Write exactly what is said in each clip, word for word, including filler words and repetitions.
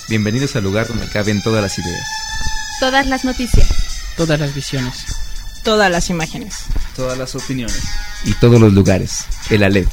Bienvenidos al lugar donde caben todas las ideas, todas las noticias, todas las visiones, todas las imágenes, todas las opiniones y todos los lugares. El Aleph.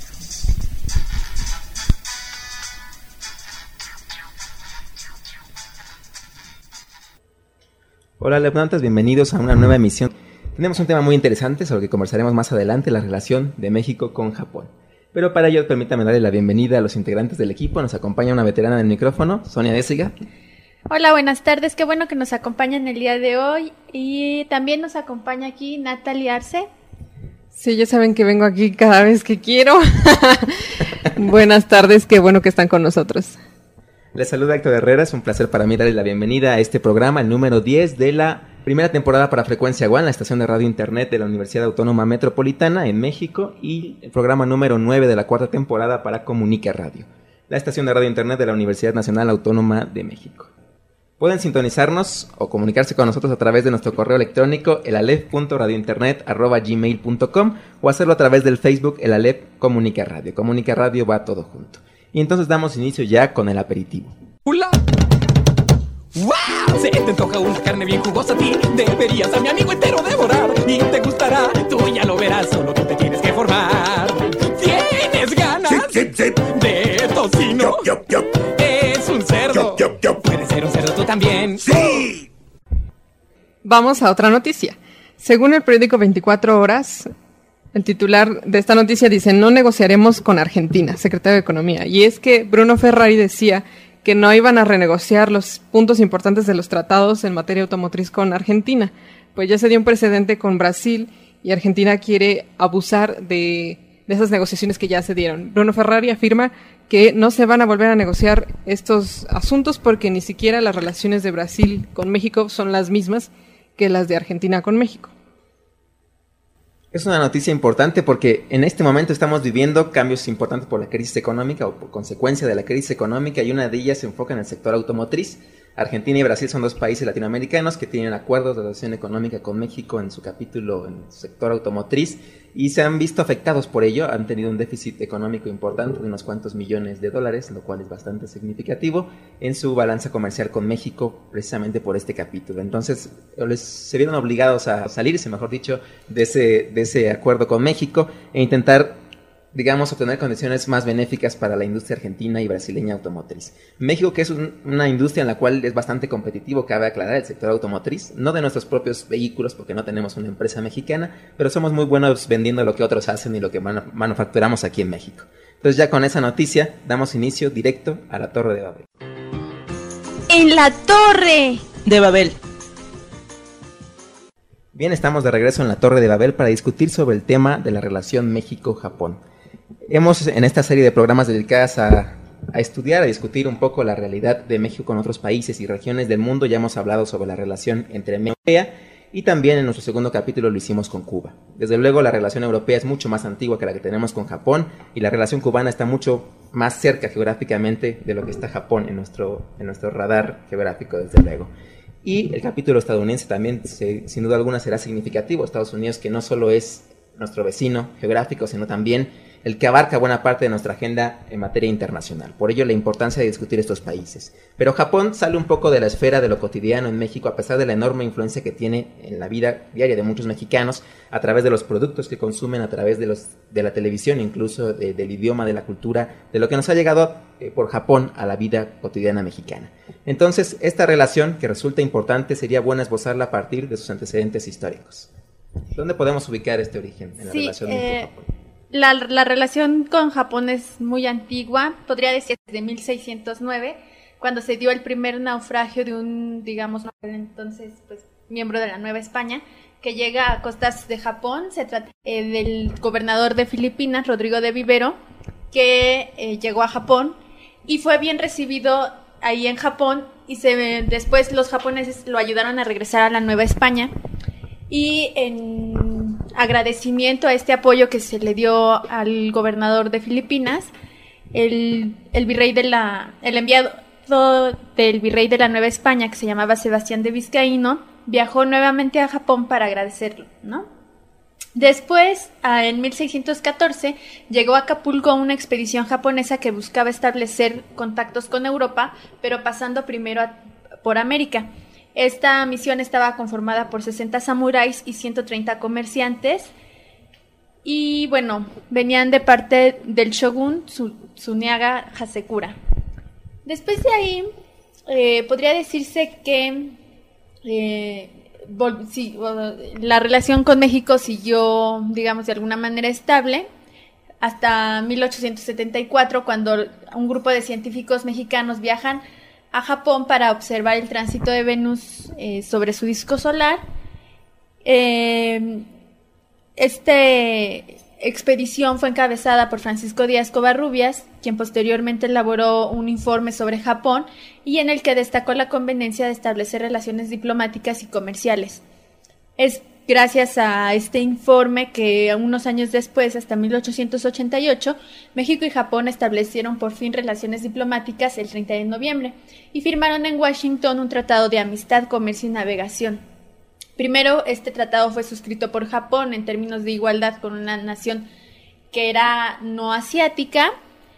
Hola Alephnautas, bienvenidos a una nueva emisión. Tenemos un tema muy interesante sobre el que conversaremos más adelante, la relación de México con Japón. Pero para ello permítame darle la bienvenida a los integrantes del equipo. Nos acompaña una veterana del micrófono, Sonia Désiga. Hola, buenas tardes, qué bueno que nos acompañan el día de hoy. Y también nos acompaña aquí Natalie Arce. Sí, ya saben que vengo aquí cada vez que quiero. Buenas tardes, qué bueno que están con nosotros. Les saluda Héctor Herrera, es un placer para mí darles la bienvenida a este programa, el número diez de la primera temporada para Frecuencia One, la estación de radio internet de la Universidad Autónoma Metropolitana en México, y el programa número nueve de la cuarta temporada para Comunica Radio, la estación de radio internet de la Universidad Nacional Autónoma de México. Pueden sintonizarnos o comunicarse con nosotros a través de nuestro correo electrónico elalef punto radiointernet arroba gmail punto com o hacerlo a través del Facebook El Aleph Comunica Radio. Comunica Radio va todo junto. Y entonces damos inicio ya con el aperitivo. ¡Hola! ¡Wow! Se te antoja una carne bien jugosa a ti. Deberías a mi amigo entero devorar. Y te gustará, tú ya lo verás. Solo tú te tienes que formar. ¿Tienes ganas? Sí, sí, sí. De tocino. Yup, yup, yup. Es un cerdo. Yup, yup, yup. Puedes ser un cerdo tú también. ¡Sí! Vamos a otra noticia. Según el periódico veinticuatro horas... El titular de esta noticia dice: no negociaremos con Argentina, secretario de Economía. Y es que Bruno Ferrari decía que no iban a renegociar los puntos importantes de los tratados en materia automotriz con Argentina. Pues ya se dio un precedente con Brasil y Argentina quiere abusar de, de esas negociaciones que ya se dieron. Bruno Ferrari afirma que no se van a volver a negociar estos asuntos porque ni siquiera las relaciones de Brasil con México son las mismas que las de Argentina con México. Es una noticia importante porque en este momento estamos viviendo cambios importantes por la crisis económica o por consecuencia de la crisis económica, y una de ellas se enfoca en el sector automotriz. Argentina y Brasil son dos países latinoamericanos que tienen acuerdos de relación económica con México en su capítulo en el sector automotriz y se han visto afectados por ello. Han tenido un déficit económico importante de unos cuantos millones de dólares, lo cual es bastante significativo en su balanza comercial con México precisamente por este capítulo. Entonces les, se vieron obligados a salirse, mejor dicho, de ese, de ese acuerdo con México e intentar, digamos, obtener condiciones más benéficas para la industria argentina y brasileña automotriz. México, que es un, una industria en la cual es bastante competitivo, cabe aclarar, el sector automotriz, no de nuestros propios vehículos porque no tenemos una empresa mexicana, pero somos muy buenos vendiendo lo que otros hacen y lo que manu- manufacturamos aquí en México. Entonces ya con esa noticia damos inicio directo a la Torre de Babel. ¡En la Torre de Babel! Bien, estamos de regreso en la Torre de Babel para discutir sobre el tema de la relación México-Japón. Hemos en esta serie de programas dedicadas a, a estudiar, a discutir un poco la realidad de México con otros países y regiones del mundo. Ya hemos hablado sobre la relación entre México y Europea y también en nuestro segundo capítulo lo hicimos con Cuba. Desde luego la relación europea es mucho más antigua que la que tenemos con Japón y la relación cubana está mucho más cerca geográficamente de lo que está Japón en nuestro, en nuestro radar geográfico, desde luego. Y el capítulo estadounidense también, se, sin duda alguna, será significativo. Estados Unidos, que no solo es nuestro vecino geográfico, sino también el que abarca buena parte de nuestra agenda en materia internacional. Por ello, la importancia de discutir estos países. Pero Japón sale un poco de la esfera de lo cotidiano en México, a pesar de la enorme influencia que tiene en la vida diaria de muchos mexicanos, a través de los productos que consumen, a través de, los, de la televisión, incluso de, del idioma, de la cultura, de lo que nos ha llegado eh, por Japón a la vida cotidiana mexicana. Entonces, esta relación, que resulta importante, sería bueno esbozarla a partir de sus antecedentes históricos. ¿Dónde podemos ubicar este origen en la sí, relación eh, México-Japón? La, la relación con Japón es muy antigua, podría decir desde mil seiscientos nueve, cuando se dio el primer naufragio de un, digamos, entonces pues miembro de la Nueva España, que llega a costas de Japón. Se trata eh, del gobernador de Filipinas, Rodrigo de Vivero, que eh, llegó a Japón y fue bien recibido ahí en Japón, y se, después los japoneses lo ayudaron a regresar a la Nueva España. Y en agradecimiento a este apoyo que se le dio al gobernador de Filipinas, el, el virrey de la, el enviado del virrey de la Nueva España, que se llamaba Sebastián de Vizcaíno, viajó nuevamente a Japón para agradecerlo, ¿no? Después, en mil seiscientos catorce, llegó a Acapulco una expedición japonesa que buscaba establecer contactos con Europa, pero pasando primero a, por América. Esta misión estaba conformada por sesenta samuráis y ciento treinta comerciantes, y bueno, venían de parte del shogun Tsunaga Hasekura. Después de ahí, eh, podría decirse que eh, vol- sí, la relación con México siguió, digamos, de alguna manera estable hasta mil ochocientos setenta y cuatro, cuando un grupo de científicos mexicanos viajan a Japón para observar el tránsito de Venus eh, sobre su disco solar. Eh, Esta expedición fue encabezada por Francisco Díaz Covarrubias, quien posteriormente elaboró un informe sobre Japón y en el que destacó la conveniencia de establecer relaciones diplomáticas y comerciales. Es gracias a este informe que unos años después, hasta mil ochocientos ochenta y ocho, México y Japón establecieron por fin relaciones diplomáticas el treinta de noviembre y firmaron en Washington un tratado de amistad, comercio y navegación. Primero, este tratado fue suscrito por Japón en términos de igualdad con una nación que era no asiática,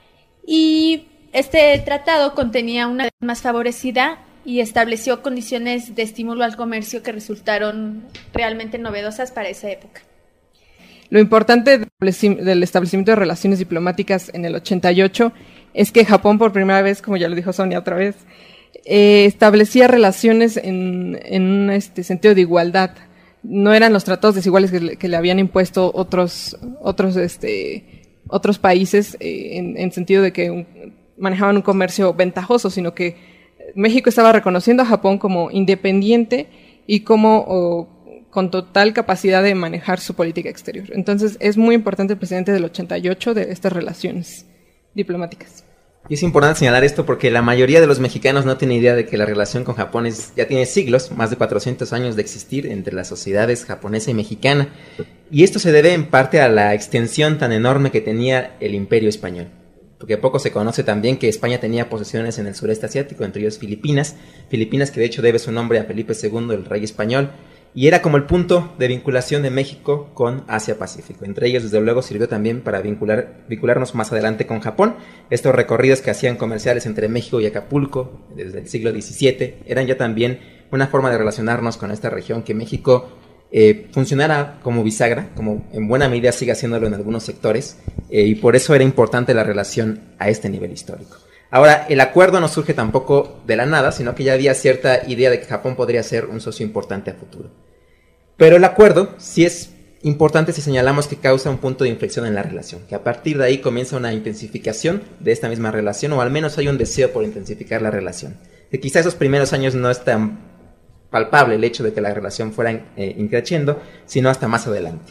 y este tratado contenía una ley más favorecida y estableció condiciones de estímulo al comercio que resultaron realmente novedosas para esa época. Lo importante del establecimiento de relaciones diplomáticas en el ochenta y ocho es que Japón por primera vez, como ya lo dijo Sonia otra vez, Eh, establecía relaciones en, en un este, sentido de igualdad. No eran los tratados desiguales que le, que le habían impuesto otros otros este, otros países eh, en, en sentido de que un, manejaban un comercio ventajoso, sino que México estaba reconociendo a Japón como independiente y como oh, con total capacidad de manejar su política exterior. Entonces es muy importante el presidente del ochenta y ocho de estas relaciones diplomáticas. Y es importante señalar esto porque la mayoría de los mexicanos no tiene idea de que la relación con Japón es, ya tiene siglos, más de cuatrocientos años de existir entre las sociedades japonesa y mexicana. Y esto se debe en parte a la extensión tan enorme que tenía el Imperio Español. Porque poco se conoce también que España tenía posesiones en el sureste asiático, entre ellos Filipinas. Filipinas que de hecho debe su nombre a Felipe segundo, el rey español. Y era como el punto de vinculación de México con Asia-Pacífico. Entre ellos, desde luego, sirvió también para vincular, vincularnos más adelante con Japón. Estos recorridos que hacían comerciales entre México y Acapulco desde el siglo diecisiete eran ya también una forma de relacionarnos con esta región, que México eh, funcionara como bisagra, como en buena medida sigue haciéndolo en algunos sectores, eh, y por eso era importante la relación a este nivel histórico. Ahora, el acuerdo no surge tampoco de la nada, sino que ya había cierta idea de que Japón podría ser un socio importante a futuro. Pero el acuerdo sí es importante si señalamos que causa un punto de inflexión en la relación, que a partir de ahí comienza una intensificación de esta misma relación, o al menos hay un deseo por intensificar la relación. Que quizá esos primeros años no es tan palpable el hecho de que la relación fuera eh, increciendo, sino hasta más adelante.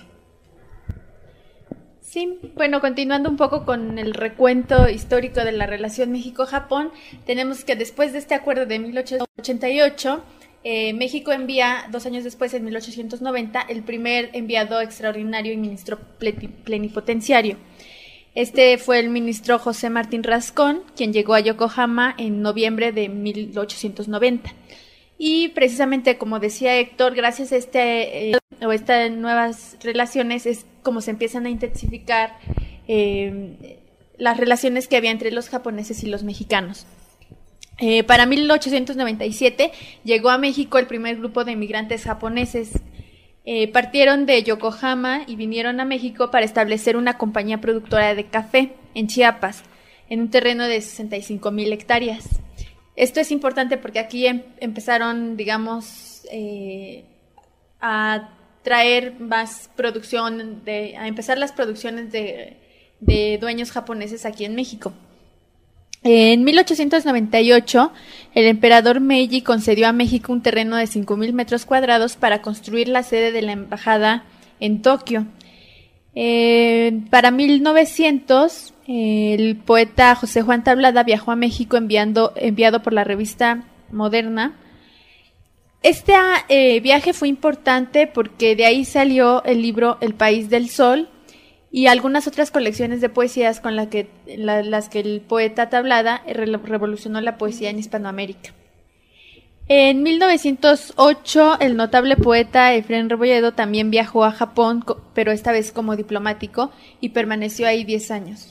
Sí, bueno, continuando un poco con el recuento histórico de la relación México-Japón, tenemos que después de este acuerdo de mil ochocientos ochenta y ocho, eh, México envía, dos años después, en mil ochocientos noventa, el primer enviado extraordinario y ministro plenipotenciario. Este fue el ministro José Martín Rascón, quien llegó a Yokohama en noviembre de mil ochocientos noventa. Y precisamente, como decía Héctor, gracias a este eh, o estas nuevas relaciones es como se empiezan a intensificar eh, las relaciones que había entre los japoneses y los mexicanos. Eh, para mil ochocientos noventa y siete llegó a México el primer grupo de migrantes japoneses. Eh, partieron de Yokohama y vinieron a México para establecer una compañía productora de café en Chiapas, en un terreno de sesenta y cinco mil hectáreas. Esto es importante porque aquí em- empezaron, digamos, eh, a traer más producción, de, a empezar las producciones de, de dueños japoneses aquí en México. En mil ochocientos noventa y ocho, el emperador Meiji concedió a México un terreno de cinco mil metros cuadrados para construir la sede de la embajada en Tokio. Eh, para mil novecientos, eh, el poeta José Juan Tablada viajó a México enviando, enviado por la revista Moderna. Este eh, viaje fue importante porque de ahí salió el libro El País del Sol y algunas otras colecciones de poesías con la que, la, las que el poeta Tablada re- revolucionó la poesía en Hispanoamérica. En mil novecientos ocho, el notable poeta Efrén Rebolledo también viajó a Japón, pero esta vez como diplomático, y permaneció ahí diez años.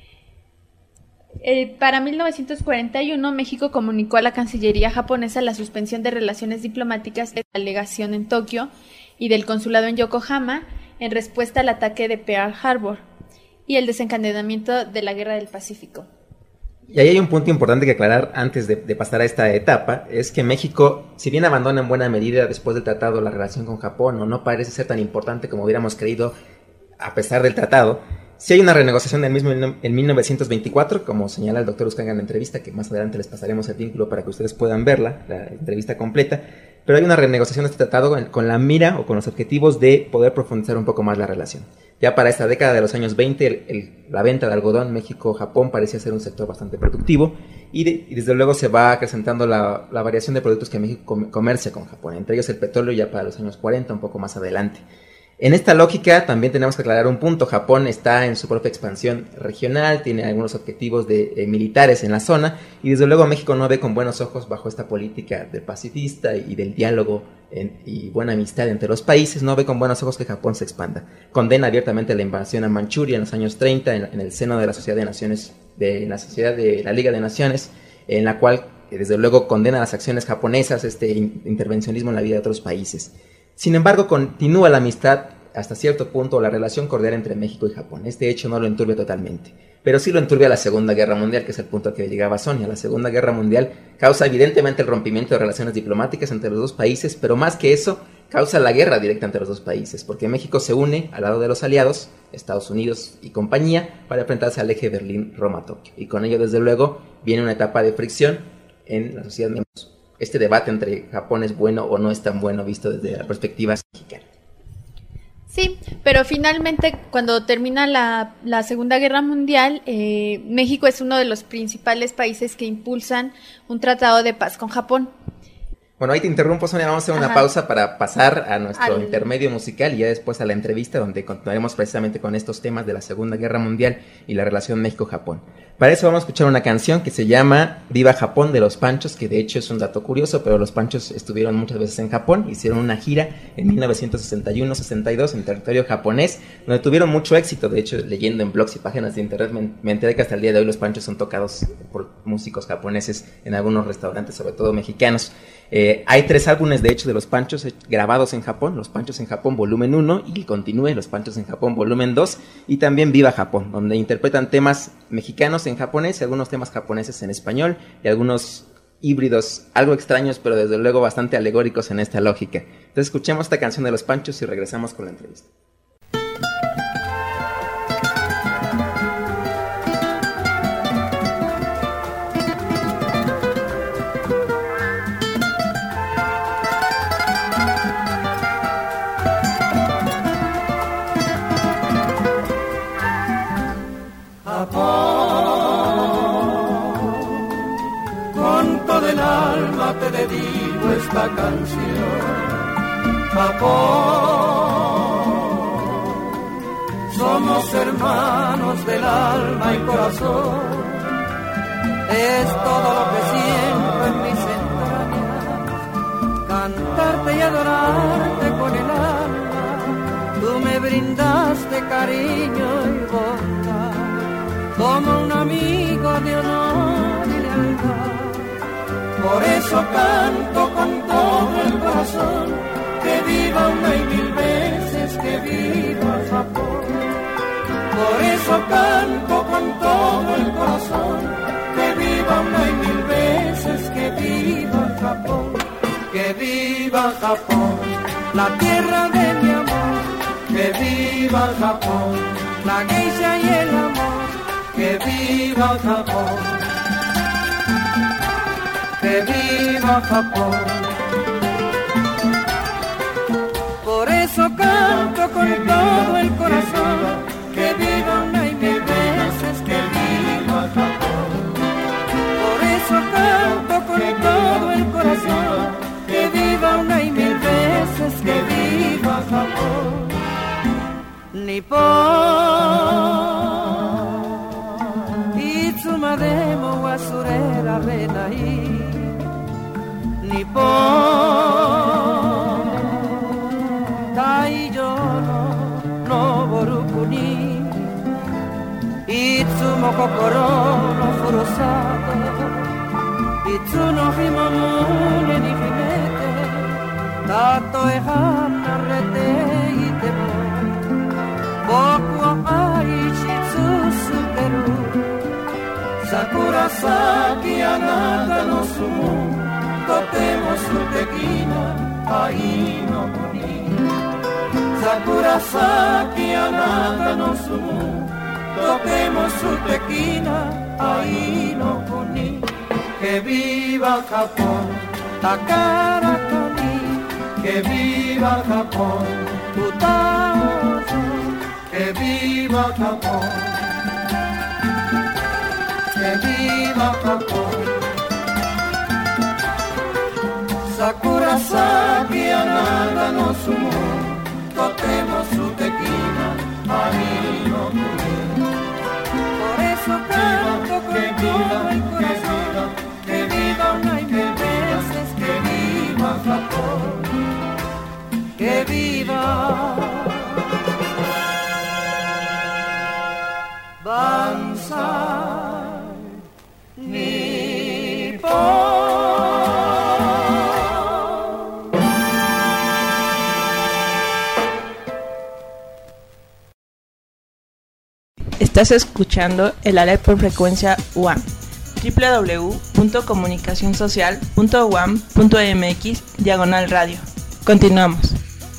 Eh, para mil novecientos cuarenta y uno, México comunicó a la Cancillería japonesa la suspensión de relaciones diplomáticas de la delegación en Tokio y del consulado en Yokohama en respuesta al ataque de Pearl Harbor y el desencadenamiento de la Guerra del Pacífico. Y ahí hay un punto importante que aclarar antes de, de pasar a esta etapa, es que México, si bien abandona en buena medida después del tratado la relación con Japón, o no parece ser tan importante como hubiéramos creído a pesar del tratado, sí hay una renegociación del mismo en mil novecientos veinticuatro, como señala el doctor Uscanga en la entrevista, que más adelante les pasaremos el vínculo para que ustedes puedan verla, la entrevista completa, pero hay una renegociación de este tratado con la mira o con los objetivos de poder profundizar un poco más la relación. Ya para esta década de los años veinte, el, el, la venta de algodón México-Japón parecía ser un sector bastante productivo y, de, y desde luego se va acrecentando la, la variación de productos que México com, comercia con Japón, entre ellos el petróleo ya para los años cuarenta, un poco más adelante. En esta lógica también tenemos que aclarar un punto. Japón está en su propia expansión regional, tiene algunos objetivos de, eh, militares en la zona y desde luego México no ve con buenos ojos bajo esta política del pacifista y del diálogo en, y buena amistad entre los países, no ve con buenos ojos que Japón se expanda. Condena abiertamente la invasión a Manchuria en los años treinta en, en el seno de la Sociedad de Naciones, de la Sociedad de la Liga de Naciones, en la cual eh, desde luego condena las acciones japonesas, este in, intervencionismo en la vida de otros países. Sin embargo, continúa la amistad hasta cierto punto, la relación cordial entre México y Japón. Este hecho no lo enturbia totalmente, pero sí lo enturbia la Segunda Guerra Mundial, que es el punto al que llegaba Sonia. La Segunda Guerra Mundial causa evidentemente el rompimiento de relaciones diplomáticas entre los dos países, pero más que eso, causa la guerra directa entre los dos países, porque México se une al lado de los aliados, Estados Unidos y compañía, para enfrentarse al eje Berlín-Roma-Tokio. Y con ello, desde luego, viene una etapa de fricción en la sociedad miembros. Este debate entre Japón es bueno o no es tan bueno visto desde la perspectiva mexicana. Sí, pero finalmente cuando termina la, la Segunda Guerra Mundial, eh, México es uno de los principales países que impulsan un tratado de paz con Japón. Bueno, ahí te interrumpo, Sonia, vamos a hacer una Ajá. pausa para pasar a nuestro Al... intermedio musical y ya después a la entrevista donde continuaremos precisamente con estos temas de la Segunda Guerra Mundial y la relación México-Japón. Para eso vamos a escuchar una canción que se llama Viva Japón de Los Panchos, que de hecho es un dato curioso, pero Los Panchos estuvieron muchas veces en Japón, hicieron una gira en mil novecientos sesenta y uno sesenta y dos en territorio japonés, donde tuvieron mucho éxito. De hecho, leyendo en blogs y páginas de internet me, me enteré que hasta el día de hoy Los Panchos son tocados por músicos japoneses en algunos restaurantes, sobre todo mexicanos. Eh, hay tres álbumes de hecho de Los Panchos eh, grabados en Japón, Los Panchos en Japón volumen uno y Continúe, Los Panchos en Japón volumen dos y también Viva Japón, donde interpretan temas mexicanos en japonés y algunos temas japoneses en español y algunos híbridos algo extraños pero desde luego bastante alegóricos en esta lógica. Entonces escuchemos esta canción de Los Panchos y regresamos con la entrevista. Te dedico esta canción, Japón. Somos hermanos del alma y corazón. Es todo lo que siento en mis entrañas, cantarte y adorarte con el alma. Tú me brindaste cariño y bondad, como un amigo de honor y lealtad. Por eso canto con todo el corazón, que viva una y mil veces, que viva Japón. Por eso canto con todo el corazón, que viva una y mil veces, que viva Japón. Que viva Japón, la tierra de mi amor. Que viva Japón, la geisha y el amor. Que viva Japón. Que viva Japón. Por eso canto con todo el corazón, que viva una y mil veces, que viva Japón. Por eso canto con todo el corazón, que viva una y mil veces, que viva Japón. Nippon, いつまでも忘れられない Nippon Taiyo no noboru kuni Itsumo kokoro no furusato Itsu no himo mune ni himete Tatoe hanarete ite mo Boku wo aishi tsusukeru Sakura saki anata no sumo Totemo suteki na ai no kuni Sakura saki anata no sumo Totemo suteki na ai no kuni Que viva Japón, Takara Kani Que viva Japón, Utao Que viva Japón Que viva Japón Sakura saki anata no sumo Totemo suteki na ai no kuni Por eso canto con que viva, todo el que corazón Que viva una y mil veces Que viva Japón Que viva Banzai Nippon Estás escuchando el A L E P por frecuencia U A M, doble u doble u doble u punto comunicación social punto u a m punto m x diagonal radio. Continuamos.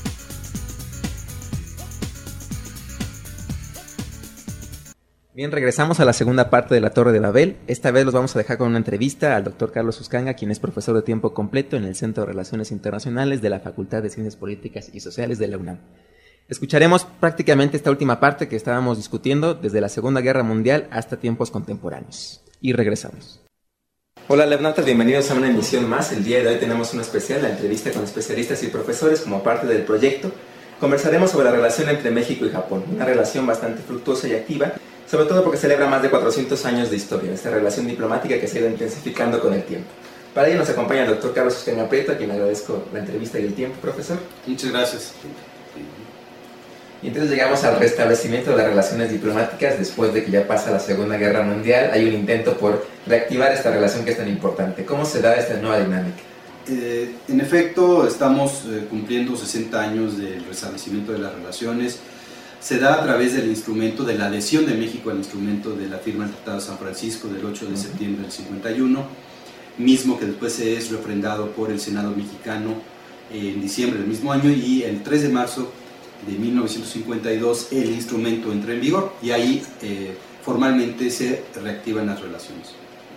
Bien, regresamos a la segunda parte de la Torre de Babel. Esta vez los vamos a dejar con una entrevista al doctor Carlos Uscanga, quien es profesor de tiempo completo en el Centro de Relaciones Internacionales de la Facultad de Ciencias Políticas y Sociales de la UNAM. Escucharemos prácticamente esta última parte que estábamos discutiendo desde la Segunda Guerra Mundial hasta tiempos contemporáneos. Y regresamos. Hola Leonautas, bienvenidos a una emisión más. El día de hoy tenemos una especial, la entrevista con especialistas y profesores como parte del proyecto. Conversaremos sobre la relación entre México y Japón, una relación bastante fructuosa y activa, sobre todo porque celebra más de cuatrocientos años de historia, esta relación diplomática que se ha ido intensificando con el tiempo. Para ello nos acompaña el doctor Carlos Uscanga Prieto, a quien agradezco la entrevista y el tiempo, profesor. Muchas gracias. Y entonces llegamos al restablecimiento de las relaciones diplomáticas después de que ya pasa la Segunda Guerra Mundial. Hay un intento por reactivar esta relación que es tan importante. ¿Cómo se da esta nueva dinámica? Eh, en efecto, estamos eh, cumpliendo sesenta años del restablecimiento de las relaciones. Se da a través del instrumento de la adhesión de México al instrumento de la firma del Tratado de San Francisco del ocho de septiembre del cincuenta y uno, mismo que después se es refrendado por el Senado mexicano en diciembre del mismo año, y el tres de marzo de mil novecientos cincuenta y dos el instrumento entra en vigor y ahí eh, formalmente se reactivan las relaciones.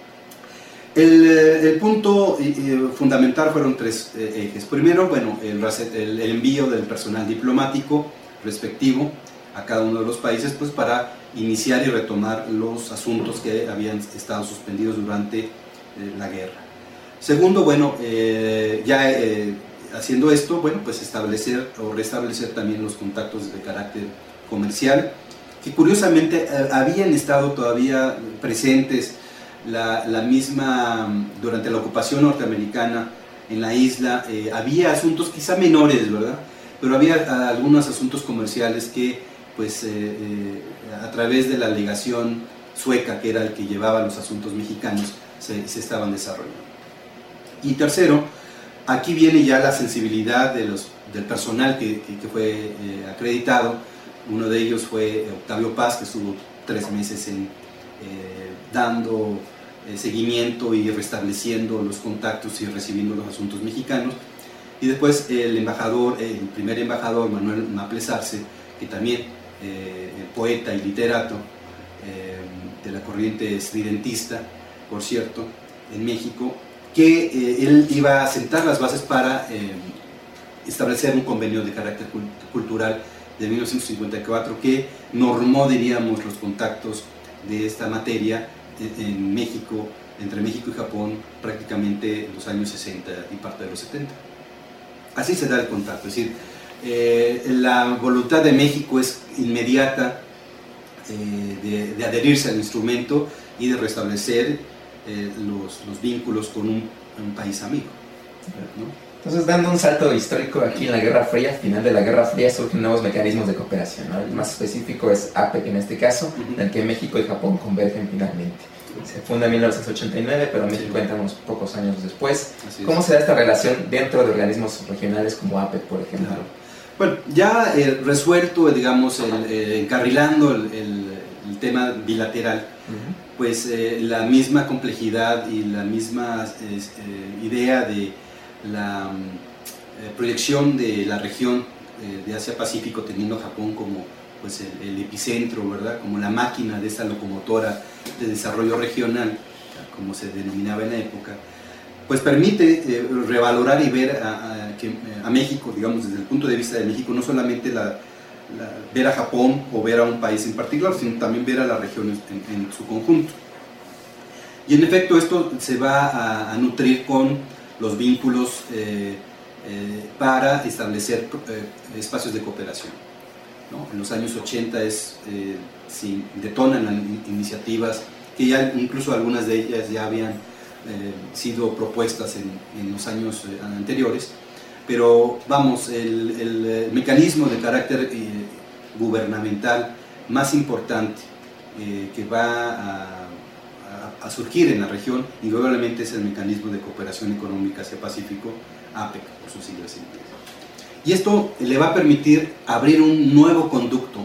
El, el punto eh, fundamental fueron tres eh, ejes. Primero, bueno, el, el, el envío del personal diplomático respectivo a cada uno de los países, pues para iniciar y retomar los asuntos que habían estado suspendidos durante eh, la guerra. Segundo, bueno, eh, ya eh, haciendo esto, bueno, pues establecer o restablecer también los contactos de carácter comercial, que curiosamente eh, habían estado todavía presentes la, la misma, durante la ocupación norteamericana en la isla, eh, había asuntos quizá menores, ¿verdad? Pero había a, algunos asuntos comerciales que, pues, eh, eh, a través de la legación sueca, que era el que llevaba los asuntos mexicanos, se, se estaban desarrollando. Y tercero, aquí viene ya la sensibilidad de los, del personal que, que, que fue eh, acreditado. Uno de ellos fue Octavio Paz, que estuvo tres meses en, eh, dando eh, seguimiento y restableciendo los contactos y recibiendo los asuntos mexicanos. Y después el embajador, el primer embajador, Manuel Maples Arce, que también eh, poeta y literato eh, de la corriente estridentista, por cierto, en México, que eh, él iba a sentar las bases para eh, establecer un convenio de carácter cultural de mil novecientos cincuenta y cuatro que normó, diríamos, los contactos de esta materia en, en México, entre México y Japón, prácticamente en los años sesenta y parte de los setenta. Así se da el contacto, es decir, eh, la voluntad de México es inmediata eh, de, de adherirse al instrumento y de restablecer eh, los, los vínculos con un, un país amigo. ¿no? Entonces, dando un salto histórico aquí en la Guerra Fría, al final de la Guerra Fría surgen nuevos mecanismos de cooperación, ¿no? El más específico es APEC en este caso, uh-huh. en el que México y Japón convergen finalmente. Se funda en mil novecientos ochenta y nueve, pero México entra unos pocos años después. ¿Cómo se da esta relación dentro de organismos regionales como APEC, por ejemplo? Claro. Bueno, ya eh, resuelto, digamos, el, eh, encarrilando el, el, el tema bilateral, uh-huh. pues eh, la misma complejidad y la misma eh, eh, idea de la eh, proyección de la región eh, de Asia-Pacífico, teniendo Japón como pues, el, el epicentro, ¿verdad? Como la máquina de esta locomotora de desarrollo regional, como se denominaba en la época, pues permite eh, revalorar y ver a, a, que, a México, digamos, desde el punto de vista de México, no solamente la, la, ver a Japón o ver a un país en particular, sino también ver a la región en, en su conjunto. Y en efecto esto se va a, a nutrir con los vínculos eh, eh, para establecer eh, espacios de cooperación, ¿no? En los años ochenta es, eh, sí, detonan las iniciativas que ya incluso algunas de ellas ya habían eh, sido propuestas en, en los años eh, anteriores, pero vamos, el, el, el mecanismo de carácter eh, gubernamental más importante eh, que va a a surgir en la región, indudablemente es el mecanismo de cooperación económica Asia-Pacífico, APEC, por sus siglas en inglés. Y esto le va a permitir abrir un nuevo conducto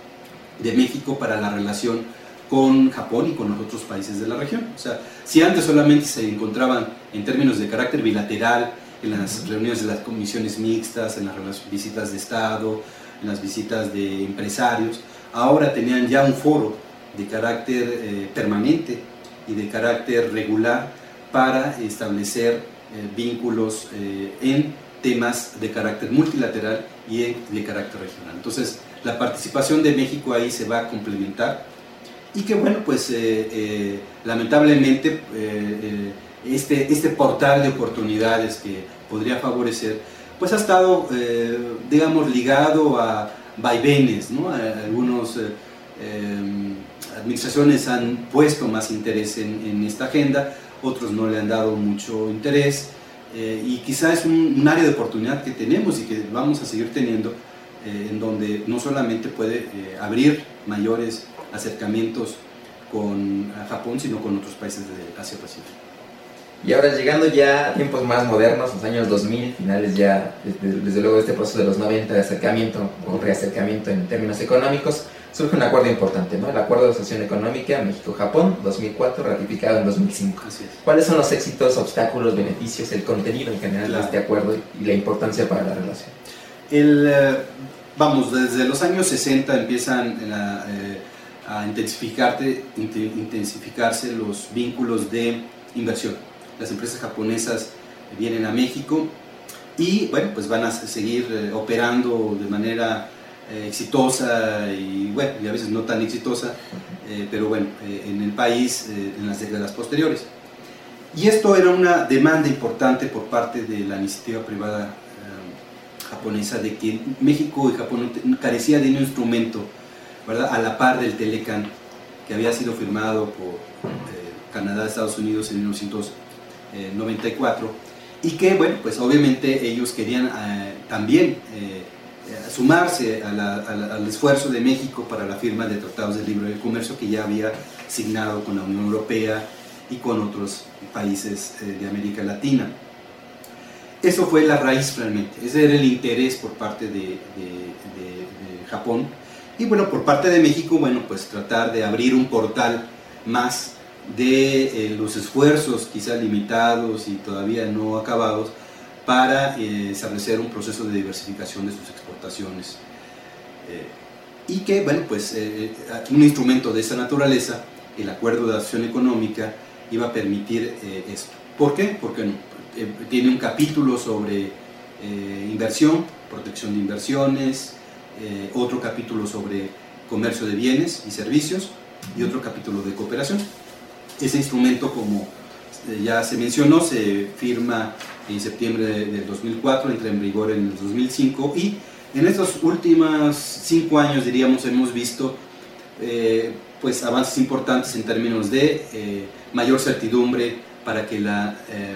de México para la relación con Japón y con los otros países de la región. O sea, si antes solamente se encontraban en términos de carácter bilateral, en las reuniones de las comisiones mixtas, en las visitas de Estado, en las visitas de empresarios, ahora tenían ya un foro de carácter eh, permanente y de carácter regular para establecer eh, vínculos eh, en temas de carácter multilateral y en, de carácter regional. Entonces, la participación de México ahí se va a complementar y que, bueno, pues eh, eh, lamentablemente eh, eh, este, este portal de oportunidades que podría favorecer, pues ha estado, eh, digamos, ligado a vaivenes, ¿no? A algunos... Eh, eh, administraciones han puesto más interés en, en esta agenda, otros no le han dado mucho interés eh, y quizá es un, un área de oportunidad que tenemos y que vamos a seguir teniendo eh, en donde no solamente puede eh, abrir mayores acercamientos con Japón, sino con otros países de Asia-Pacífico. Y ahora llegando ya a tiempos más modernos, los años dos mil, finales ya, desde, desde luego este proceso de los noventa de acercamiento o reacercamiento en términos económicos, surge un acuerdo importante, ¿no? El Acuerdo de Asociación Económica México-Japón, dos mil cuatro, ratificado en dos mil cinco. Así es. ¿Cuáles son los éxitos, obstáculos, beneficios, el contenido en general claro. de este acuerdo y la importancia para la relación? El, eh, vamos, desde los años sesenta empiezan a, eh, a intensificarse, intensificarse los vínculos de inversión. Las empresas japonesas vienen a México y, bueno, pues van a seguir eh, operando de manera Eh, exitosa y bueno, y a veces no tan exitosa, eh, pero bueno, eh, en el país eh, en las décadas posteriores. Y esto era una demanda importante por parte de la iniciativa privada eh, japonesa de que México y Japón carecía de un instrumento, ¿verdad?, a la par del Telecan, que había sido firmado por eh, Canadá, Estados Unidos en mil novecientos noventa y cuatro, y que, bueno, pues obviamente ellos querían eh, también eh, sumarse a la, a la, al esfuerzo de México para la firma de tratados de libre comercio que ya había signado con la Unión Europea y con otros países eh, de América Latina. Eso fue la raíz realmente, ese era el interés por parte de, de, de, de Japón y bueno, por parte de México, bueno, pues tratar de abrir un portal más de eh, los esfuerzos quizá limitados y todavía no acabados para eh, establecer un proceso de diversificación de sus exportaciones. Eh, y que, bueno, pues eh, un instrumento de esa naturaleza, el Acuerdo de Asociación Económica, iba a permitir eh, esto. ¿Por qué? Porque eh, tiene un capítulo sobre eh, inversión, protección de inversiones, eh, otro capítulo sobre comercio de bienes y servicios y otro capítulo de cooperación. Ese instrumento, como ya se mencionó, se firma en septiembre del dos mil cuatro, entra en vigor en el dos mil cinco y en estos últimos cinco años, diríamos, hemos visto eh, pues avances importantes en términos de eh, mayor certidumbre para que la, eh,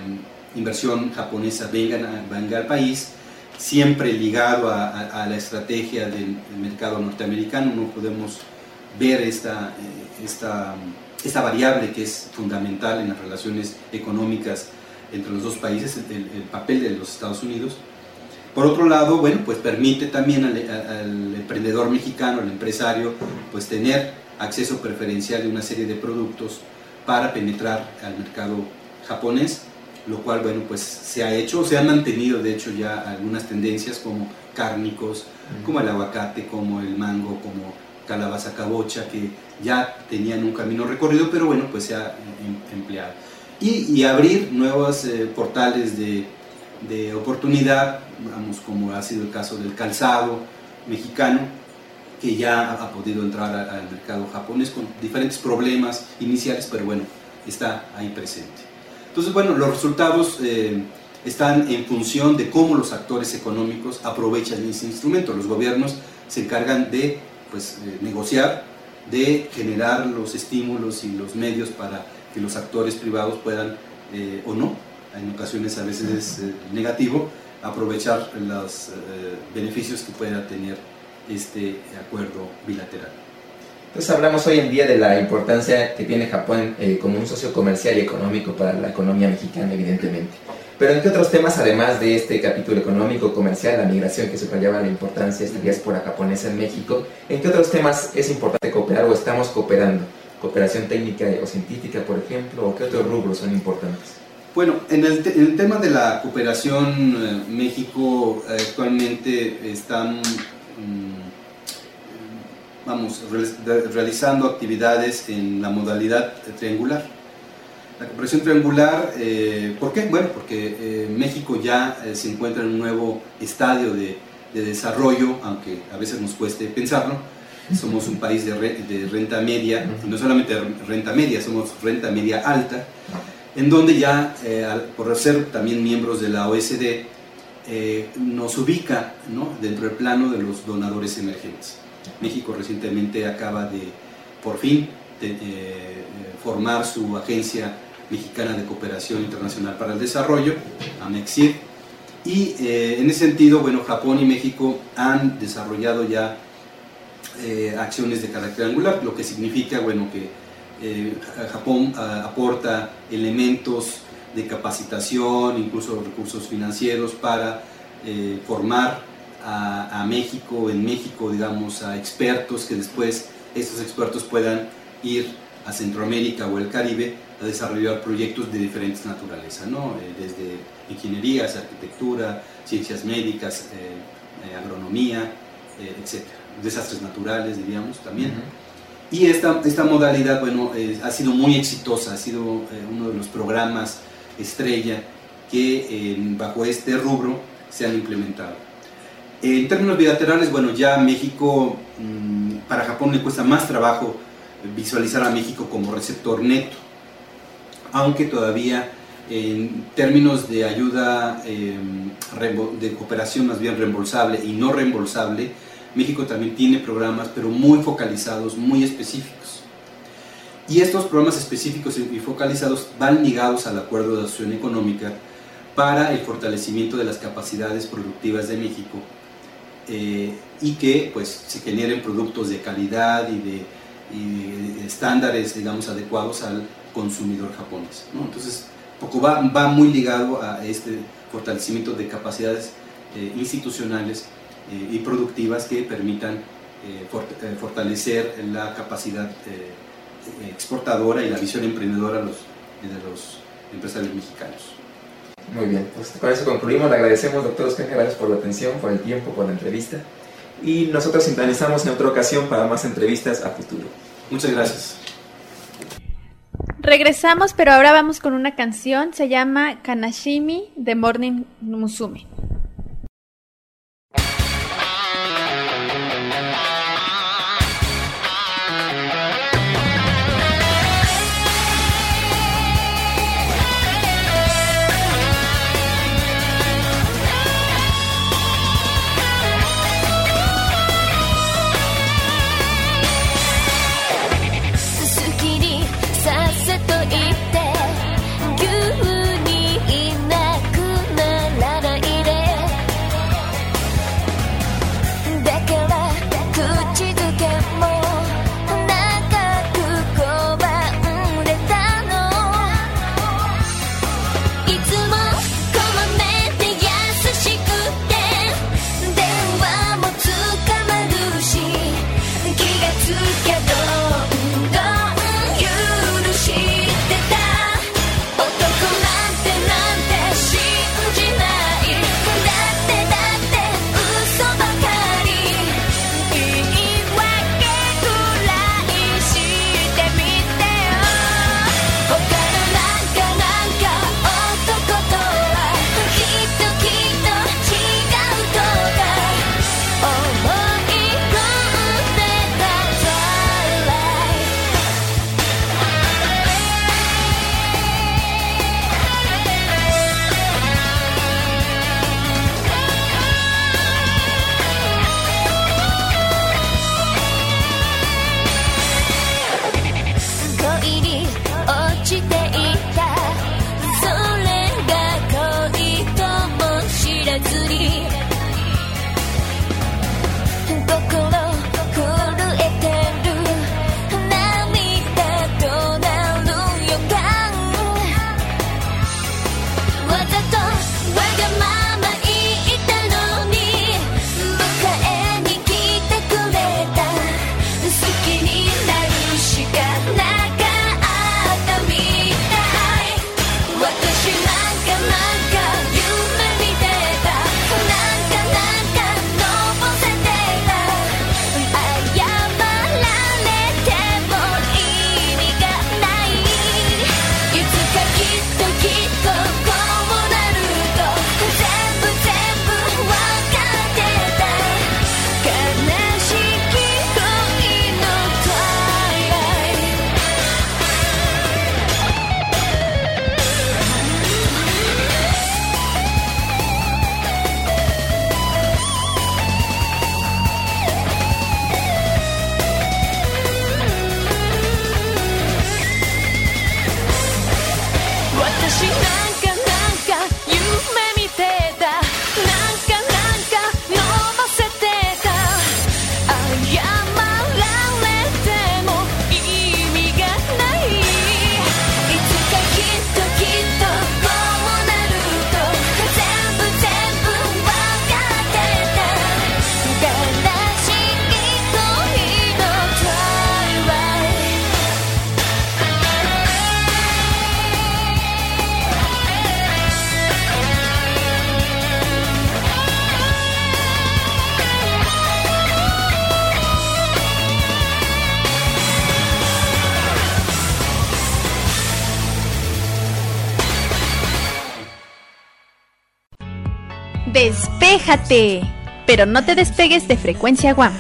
inversión japonesa venga, venga al país, siempre ligado a, a, a la estrategia del, del mercado norteamericano. No podemos ver esta, esta, esta variable que es fundamental en las relaciones económicas entre los dos países, el, el papel de los Estados Unidos. Por otro lado, bueno, pues permite también al, al emprendedor mexicano, al empresario, pues tener acceso preferencial de una serie de productos para penetrar al mercado japonés, lo cual, bueno, pues se ha hecho, se han mantenido de hecho ya algunas tendencias como cárnicos, como el aguacate, como el mango, como calabaza cabocha, que ya tenían un camino recorrido, pero bueno, pues se ha em, empleado. Y, y abrir nuevos eh, portales de, de oportunidad, vamos, como ha sido el caso del calzado mexicano, que ya ha, ha podido entrar a, al mercado japonés con diferentes problemas iniciales, pero bueno, está ahí presente. Entonces, bueno, los resultados eh, están en función de cómo los actores económicos aprovechan ese instrumento. Los gobiernos se encargan de, pues, eh, negociar, de generar los estímulos y los medios para que los actores privados puedan, eh, o no, en ocasiones a veces es eh, negativo, aprovechar los eh, beneficios que pueda tener este acuerdo bilateral. Entonces hablamos hoy en día de la importancia que tiene Japón eh, como un socio comercial y económico para la economía mexicana, evidentemente. Pero ¿en qué otros temas, además de este capítulo económico, comercial, la migración que subrayaba la importancia de esta diáspora japonesa en México, en qué otros temas es importante cooperar o estamos cooperando? ¿Cooperación técnica o científica, por ejemplo? ¿O qué otros rubros son importantes? Bueno, en el, te en el tema de la cooperación, eh, México eh, actualmente está mmm, vamos, re realizando actividades en la modalidad triangular. La cooperación triangular, eh, ¿por qué? Bueno, porque eh, México ya eh, se encuentra en un nuevo estadio de, de desarrollo, aunque a veces nos cueste pensarlo. Somos un país de, re de renta media, y no solamente renta media, somos renta media alta, en donde ya, eh, por ser también miembros de la O E C D, eh, nos ubica, ¿no?, dentro del plano de los donadores emergentes. México recientemente acaba de, por fin, de, eh, formar su Agencia Mexicana de Cooperación Internacional para el Desarrollo, AMEXID, y eh, en ese sentido, bueno, Japón y México han desarrollado ya eh, acciones de carácter angular, lo que significa, bueno, que eh, Japón a, aporta elementos de capacitación, incluso recursos financieros para eh, formar A, a México, en México, digamos, a expertos que después estos expertos puedan ir a Centroamérica o el Caribe a desarrollar proyectos de diferentes naturaleza, ¿no? Eh, desde ingenierías, arquitectura, ciencias médicas, eh, eh, agronomía, eh, etcétera. Desastres naturales, diríamos, también. Uh-huh. Y esta, esta modalidad, bueno, eh, ha sido muy exitosa, ha sido eh, uno de los programas estrella que eh, bajo este rubro se han implementado. En términos bilaterales, bueno, ya México, para Japón le cuesta más trabajo visualizar a México como receptor neto, aunque todavía en términos de ayuda, eh, de cooperación más bien reembolsable y no reembolsable, México también tiene programas, pero muy focalizados, muy específicos. Y estos programas específicos y focalizados van ligados al Acuerdo de Asociación Económica para el fortalecimiento de las capacidades productivas de México, Eh, y que pues se generen productos de calidad y de, y de estándares, digamos, adecuados al consumidor japonés, ¿no? Entonces, poco va, va muy ligado a este fortalecimiento de capacidades eh, institucionales eh, y productivas que permitan eh, fort eh, fortalecer la capacidad eh, exportadora y la visión emprendedora de los, de los empresarios mexicanos. Muy bien, pues con eso concluimos. Le agradecemos, doctor Oscar, gracias por la atención, por el tiempo, por la entrevista. Y nosotros sintonizamos en otra ocasión para más entrevistas a futuro. Muchas gracias. Regresamos, pero ahora vamos con una canción. Se llama Kanashimi de Morning Musume. と言って急にいな ¡Despéjate! Pero no te despegues de Frecuencia U A M.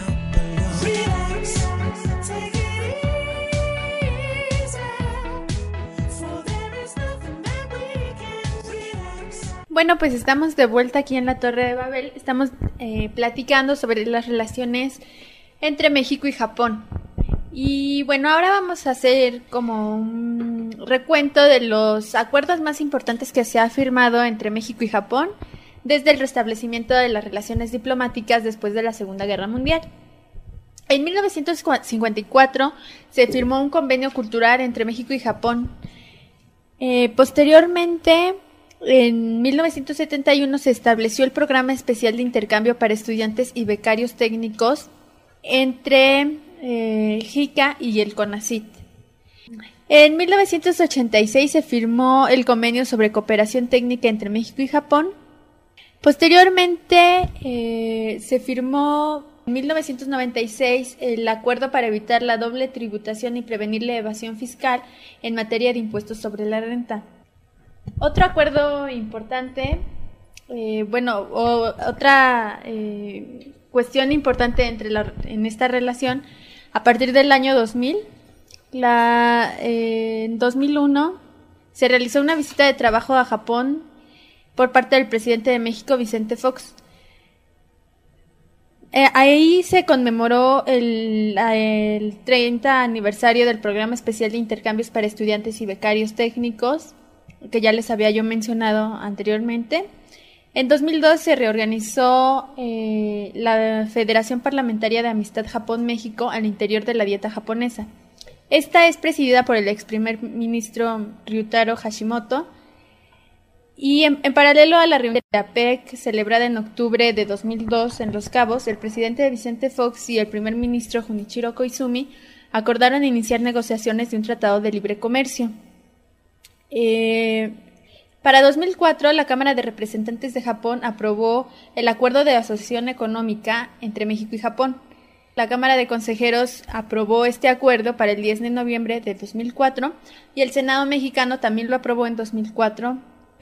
Bueno, pues estamos de vuelta aquí en la Torre de Babel. Estamos eh, platicando sobre las relaciones entre México y Japón. Y bueno, ahora vamos a hacer como un recuento de los acuerdos más importantes que se ha firmado entre México y Japón desde el restablecimiento de las relaciones diplomáticas después de la Segunda Guerra Mundial. En mil novecientos cincuenta y cuatro se firmó un convenio cultural entre México y Japón. Eh, posteriormente, en mil novecientos setenta y uno se estableció el Programa Especial de Intercambio para Estudiantes y Becarios Técnicos entre eh, JICA y el CONACYT. En mil novecientos ochenta y seis se firmó el Convenio sobre Cooperación Técnica entre México y Japón. Posteriormente eh, se firmó en mil novecientos noventa y seis el Acuerdo para evitar la doble tributación y prevenir la evasión fiscal en materia de impuestos sobre la renta. Otro acuerdo importante, eh, bueno, o, otra eh, cuestión importante entre la, en esta relación, a partir del año dos mil, la, eh, en dos mil uno se realizó una visita de trabajo a Japón por parte del presidente de México, Vicente Fox. Eh, ahí se conmemoró el, el treinta aniversario del Programa Especial de Intercambios para Estudiantes y Becarios Técnicos, que ya les había yo mencionado anteriormente. En dos mil dos se reorganizó eh, la Federación Parlamentaria de Amistad Japón-México al interior de la dieta japonesa. Esta es presidida por el ex primer ministro Ryutaro Hashimoto, y en, en paralelo a la reunión de la P E C celebrada en octubre de dos mil dos en Los Cabos, el presidente Vicente Fox y el primer ministro Junichiro Koizumi acordaron iniciar negociaciones de un tratado de libre comercio. Eh, para dos mil cuatro, la Cámara de Representantes de Japón aprobó el Acuerdo de Asociación Económica entre México y Japón. La Cámara de Consejeros aprobó este acuerdo para el diez de noviembre de dos mil cuatro y el Senado mexicano también lo aprobó en dos mil cuatro,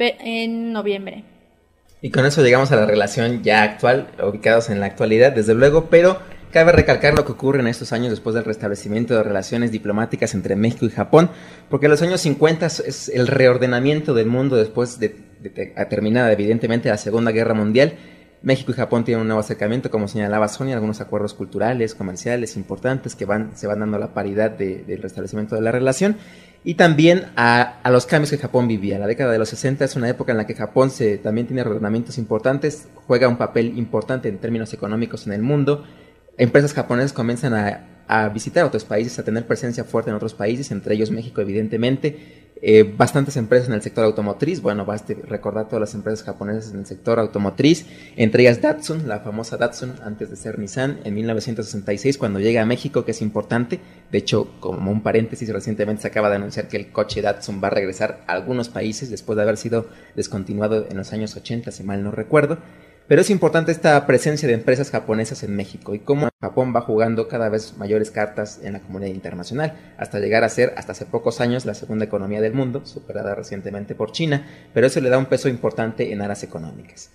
en noviembre. Y con eso llegamos a la relación ya actual, ubicados en la actualidad, desde luego, pero cabe recalcar lo que ocurre en estos años después del restablecimiento de relaciones diplomáticas entre México y Japón, porque en los años cincuenta es el reordenamiento del mundo después de, de, de terminada evidentemente la Segunda Guerra Mundial. México y Japón tienen un nuevo acercamiento, como señalaba Sonia, algunos acuerdos culturales, comerciales importantes que van, se van dando a la paridad de, del restablecimiento de la relación, y también a, a los cambios que Japón vivía. La década de los sesenta es una época en la que Japón se, también tiene reordenamientos importantes, juega un papel importante en términos económicos en el mundo. Empresas japonesas comienzan a, a visitar otros países, a tener presencia fuerte en otros países, entre ellos México evidentemente. Eh, bastantes empresas en el sector automotriz, bueno, basta recordar todas las empresas japonesas en el sector automotriz, entre ellas Datsun, la famosa Datsun antes de ser Nissan, en mil novecientos sesenta y seis cuando llega a México, que es importante. De hecho, como un paréntesis, recientemente se acaba de anunciar que el coche Datsun va a regresar a algunos países después de haber sido descontinuado en los años ochenta, si mal no recuerdo. Pero es importante esta presencia de empresas japonesas en México y cómo Japón va jugando cada vez mayores cartas en la comunidad internacional, hasta llegar a ser, hasta hace pocos años, la segunda economía del mundo, superada recientemente por China, pero eso le da un peso importante en aras económicas.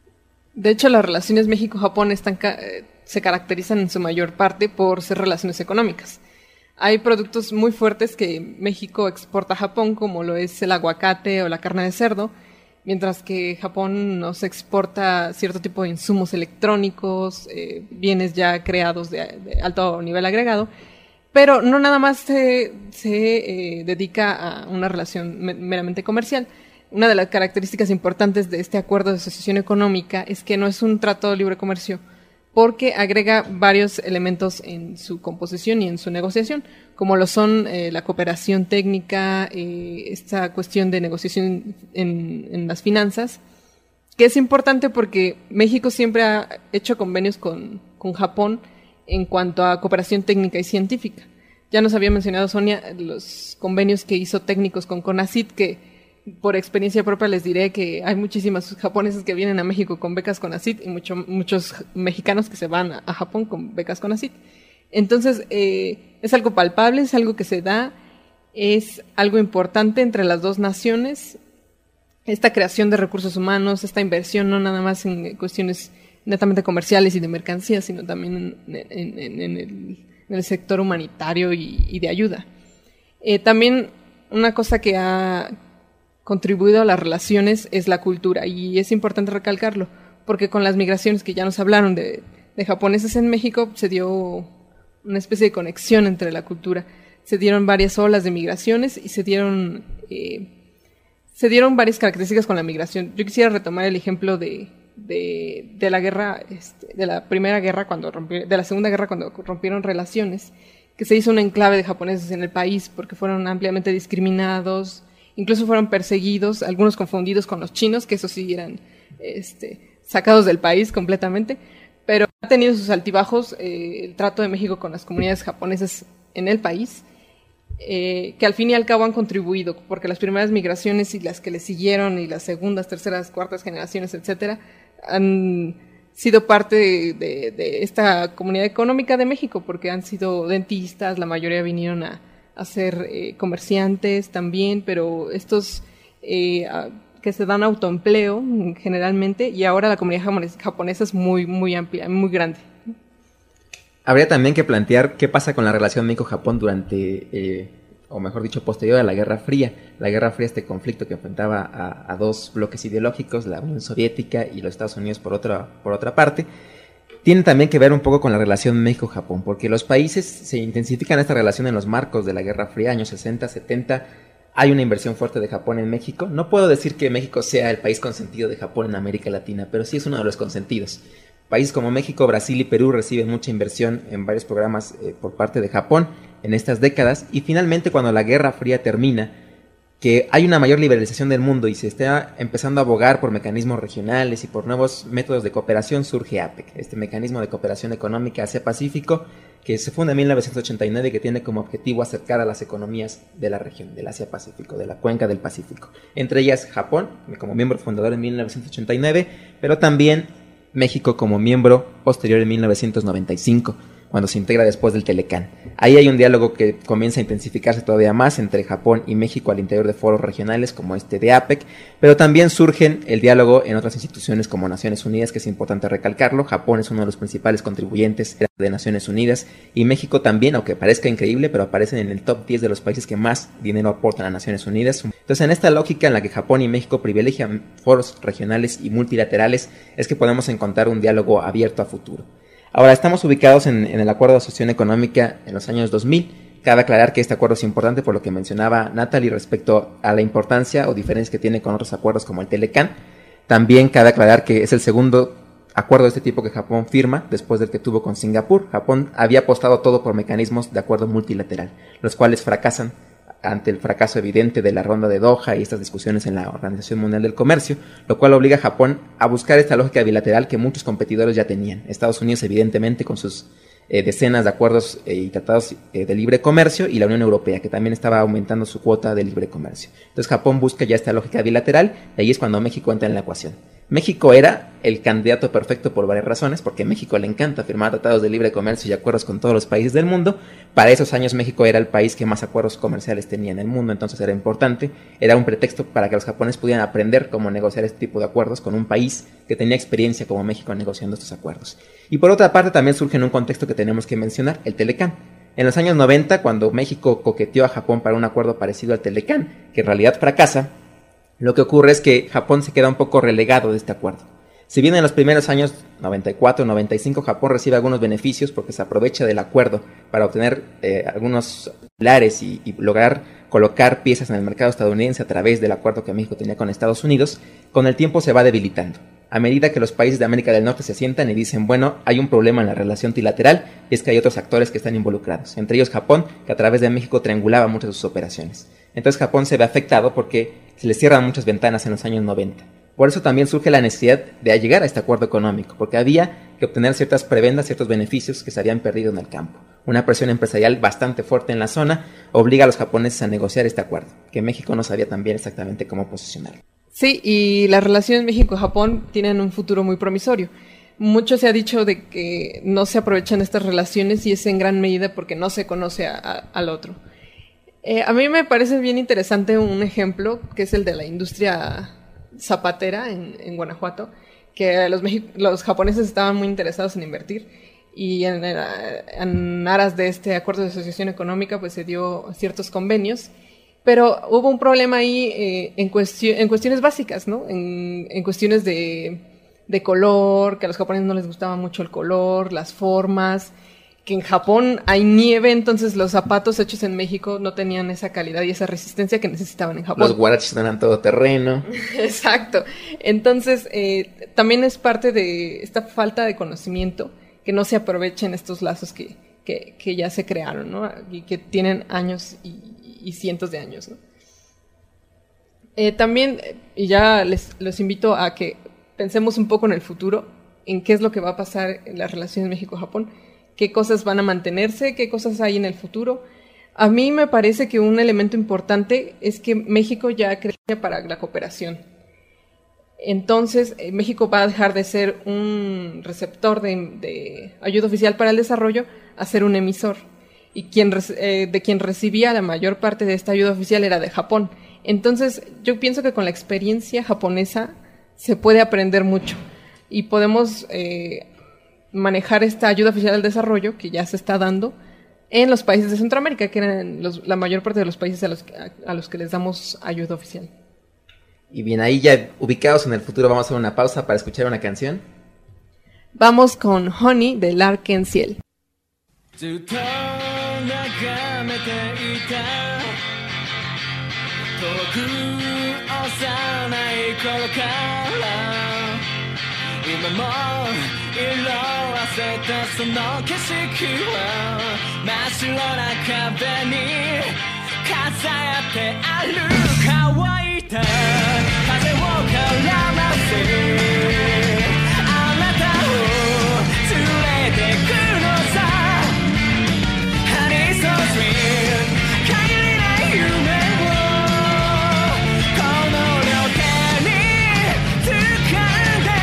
De hecho, las relaciones México-Japón están, se caracterizan en su mayor parte por ser relaciones económicas. Hay productos muy fuertes que México exporta a Japón, como lo es el aguacate o la carne de cerdo, mientras que Japón nos exporta cierto tipo de insumos electrónicos, eh, bienes ya creados de, de alto nivel agregado, pero no nada más se, se eh, dedica a una relación meramente comercial. Una de las características importantes de este acuerdo de asociación económica es que no es un trato de libre comercio, porque agrega varios elementos en su composición y en su negociación, como lo son eh, la cooperación técnica, eh, esta cuestión de negociación en, en las finanzas, que es importante porque México siempre ha hecho convenios con, con Japón en cuanto a cooperación técnica y científica. Ya nos había mencionado Sonia los convenios que hizo técnicos con CONACYT, que por experiencia propia les diré que hay muchísimas japoneses que vienen a México con becas CONACYT y mucho, muchos mexicanos que se van a, a Japón con becas CONACYT. Entonces, eh, es algo palpable, es algo que se da, es algo importante entre las dos naciones esta creación de recursos humanos, esta inversión no nada más en cuestiones netamente comerciales y de mercancías, sino también en, en, en, en, el, en el sector humanitario y, y de ayuda. Eh, también una cosa que ha contribuido a las relaciones es la cultura, y es importante recalcarlo, porque con las migraciones que ya nos hablaron de, de japoneses en México, se dio una especie de conexión entre la cultura. Se dieron varias olas de migraciones y se dieron, eh, se dieron varias características con la migración. Yo quisiera retomar el ejemplo de, de, de la guerra, este, de la primera guerra, cuando rompió, de la segunda guerra cuando rompieron relaciones, que se hizo un enclave de japoneses en el país porque fueron ampliamente discriminados, incluso fueron perseguidos, algunos confundidos con los chinos, que esos sí eran este, sacados del país completamente, pero ha tenido sus altibajos eh, el trato de México con las comunidades japonesas en el país, eh, que al fin y al cabo han contribuido, porque las primeras migraciones y las que le siguieron, y las segundas, terceras, cuartas generaciones, etcétera, han sido parte de, de, de esta comunidad económica de México, porque han sido dentistas, la mayoría vinieron a, a ser eh, comerciantes también, pero estos eh, a, que se dan autoempleo generalmente, y ahora la comunidad japonesa es muy, muy amplia, muy grande. Habría también que plantear qué pasa con la relación México-Japón durante, eh, o mejor dicho, posterior a la Guerra Fría. La Guerra Fría, este conflicto que enfrentaba a, a dos bloques ideológicos, la Unión Soviética y los Estados Unidos por otra, por otra parte, tiene también que ver un poco con la relación México-Japón, porque los países se intensifican esta relación en los marcos de la Guerra Fría, años sesenta, setenta. Hay una inversión fuerte de Japón en México. No puedo decir que México sea el país consentido de Japón en América Latina, pero sí es uno de los consentidos. Países como México, Brasil y Perú reciben mucha inversión en varios programas eh, por parte de Japón en estas décadas. Y finalmente, cuando la Guerra Fría termina, que hay una mayor liberalización del mundo y se está empezando a abogar por mecanismos regionales y por nuevos métodos de cooperación, surge APEC, este mecanismo de cooperación económica Asia-Pacífico, que se funda en mil novecientos ochenta y nueve y que tiene como objetivo acercar a las economías de la región, del Asia-Pacífico, de la cuenca del Pacífico. Entre ellas Japón, como miembro fundador en mil novecientos ochenta y nueve, pero también México como miembro posterior en mil novecientos noventa y cinco, cuando se integra después del Telecán. Ahí hay un diálogo que comienza a intensificarse todavía más entre Japón y México al interior de foros regionales como este de APEC, pero también surgen el diálogo en otras instituciones como Naciones Unidas, que es importante recalcarlo. Japón es uno de los principales contribuyentes de Naciones Unidas y México también, aunque parezca increíble, pero aparecen en el top diez de los países que más dinero aportan a Naciones Unidas. Entonces, en esta lógica en la que Japón y México privilegian foros regionales y multilaterales, es que podemos encontrar un diálogo abierto a futuro. Ahora, estamos ubicados en, en el Acuerdo de Asociación Económica en los años dos mil. Cabe aclarar que este acuerdo es importante por lo que mencionaba Natalie respecto a la importancia o diferencias que tiene con otros acuerdos como el Telecán. También cabe aclarar que es el segundo acuerdo de este tipo que Japón firma después del que tuvo con Singapur. Japón había apostado todo por mecanismos de acuerdo multilateral, los cuales fracasan ante el fracaso evidente de la ronda de Doha y estas discusiones en la Organización Mundial del Comercio, lo cual obliga a Japón a buscar esta lógica bilateral que muchos competidores ya tenían. Estados Unidos, evidentemente, con sus eh, decenas de acuerdos eh, y tratados eh, de libre comercio, y la Unión Europea, que también estaba aumentando su cuota de libre comercio. Entonces Japón busca ya esta lógica bilateral, y ahí es cuando México entra en la ecuación. México era el candidato perfecto por varias razones, porque a México le encanta firmar tratados de libre comercio y acuerdos con todos los países del mundo. Para esos años México era el país que más acuerdos comerciales tenía en el mundo, entonces era importante, era un pretexto para que los japoneses pudieran aprender cómo negociar este tipo de acuerdos con un país que tenía experiencia como México negociando estos acuerdos. Y por otra parte también surge en un contexto que tenemos que mencionar, el Telecán. En los años noventa, cuando México coqueteó a Japón para un acuerdo parecido al Telecán, que en realidad fracasa, lo que ocurre es que Japón se queda un poco relegado de este acuerdo. Si bien en los primeros años noventa y cuatro, noventa y cinco Japón recibe algunos beneficios porque se aprovecha del acuerdo para obtener eh, algunos pilares y, y lograr colocar piezas en el mercado estadounidense a través del acuerdo que México tenía con Estados Unidos, con el tiempo se va debilitando. A medida que los países de América del Norte se sientan y dicen, bueno, hay un problema en la relación trilateral, y es que hay otros actores que están involucrados, entre ellos Japón, que a través de México triangulaba muchas de sus operaciones. Entonces Japón se ve afectado porque se le cierran muchas ventanas en los años noventa. Por eso también surge la necesidad de llegar a este acuerdo económico, porque había que obtener ciertas prebendas, ciertos beneficios que se habían perdido en el campo. Una presión empresarial bastante fuerte en la zona obliga a los japoneses a negociar este acuerdo, que México no sabía también exactamente cómo posicionarlo. Sí, y las relaciones México-Japón tienen un futuro muy promisorio. Mucho se ha dicho de que no se aprovechan estas relaciones y es en gran medida porque no se conoce a, a, al otro. Eh, a mí me parece bien interesante un ejemplo que es el de la industria zapatera en, en Guanajuato, que los, Mexi- los japoneses estaban muy interesados en invertir, y en, en aras de este acuerdo de asociación económica pues se dio ciertos convenios, pero hubo un problema ahí eh, en, cuestio- en cuestiones básicas, ¿no? En, en cuestiones de, de color, que a los japoneses no les gustaba mucho el color, las formas, que en Japón hay nieve, entonces los zapatos hechos en México no tenían esa calidad y esa resistencia que necesitaban en Japón. Los guaraches no eran todo terreno. Exacto. Entonces, eh, también es parte de esta falta de conocimiento que no se aprovechen estos lazos que, que, que ya se crearon, ¿no? Y que tienen años y, y cientos de años, ¿no? Eh, también, y ya les los invito a que pensemos un poco en el futuro, en qué es lo que va a pasar en las relaciones México-Japón, qué cosas van a mantenerse, qué cosas hay en el futuro. A mí me parece que un elemento importante es que México ya creía para la cooperación. Entonces, eh, México va a dejar de ser un receptor de, de ayuda oficial para el desarrollo a ser un emisor. Y quien, eh, de quien recibía la mayor parte de esta ayuda oficial era de Japón. Entonces, yo pienso que con la experiencia japonesa se puede aprender mucho. Y podemos eh, manejar esta ayuda oficial al desarrollo que ya se está dando en los países de Centroamérica, que eran los, la mayor parte de los países a los, a, a los que les damos ayuda oficial. Y bien, ahí ya ubicados en el futuro, vamos a hacer una pausa para escuchar una canción. Vamos con Honey de Larken Ciel. ずっと眺めていた遠く幼い頃から今も色あせたその景色は真っ白な壁に飾ってある乾いた風を絡ませあなたを連れてくのさHoney so sweet 限りない夢をこの両手に掴んで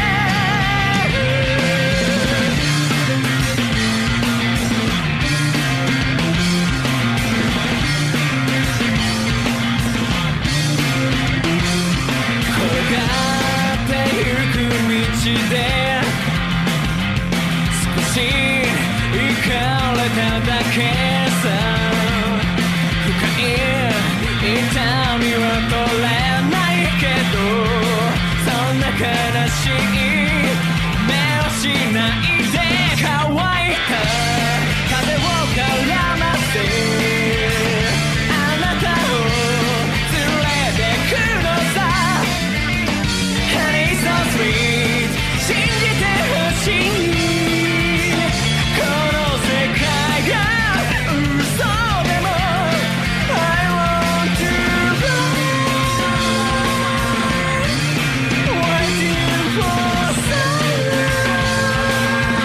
転がってゆく道で少し行かれただけさ深い痛みは取れないけどそんな悲しい目をしないで乾いた風を絡ませあなたを連れてくのさ Honey so sweet 信じてほしいこの世界が嘘でも I want to fly waiting for sunrise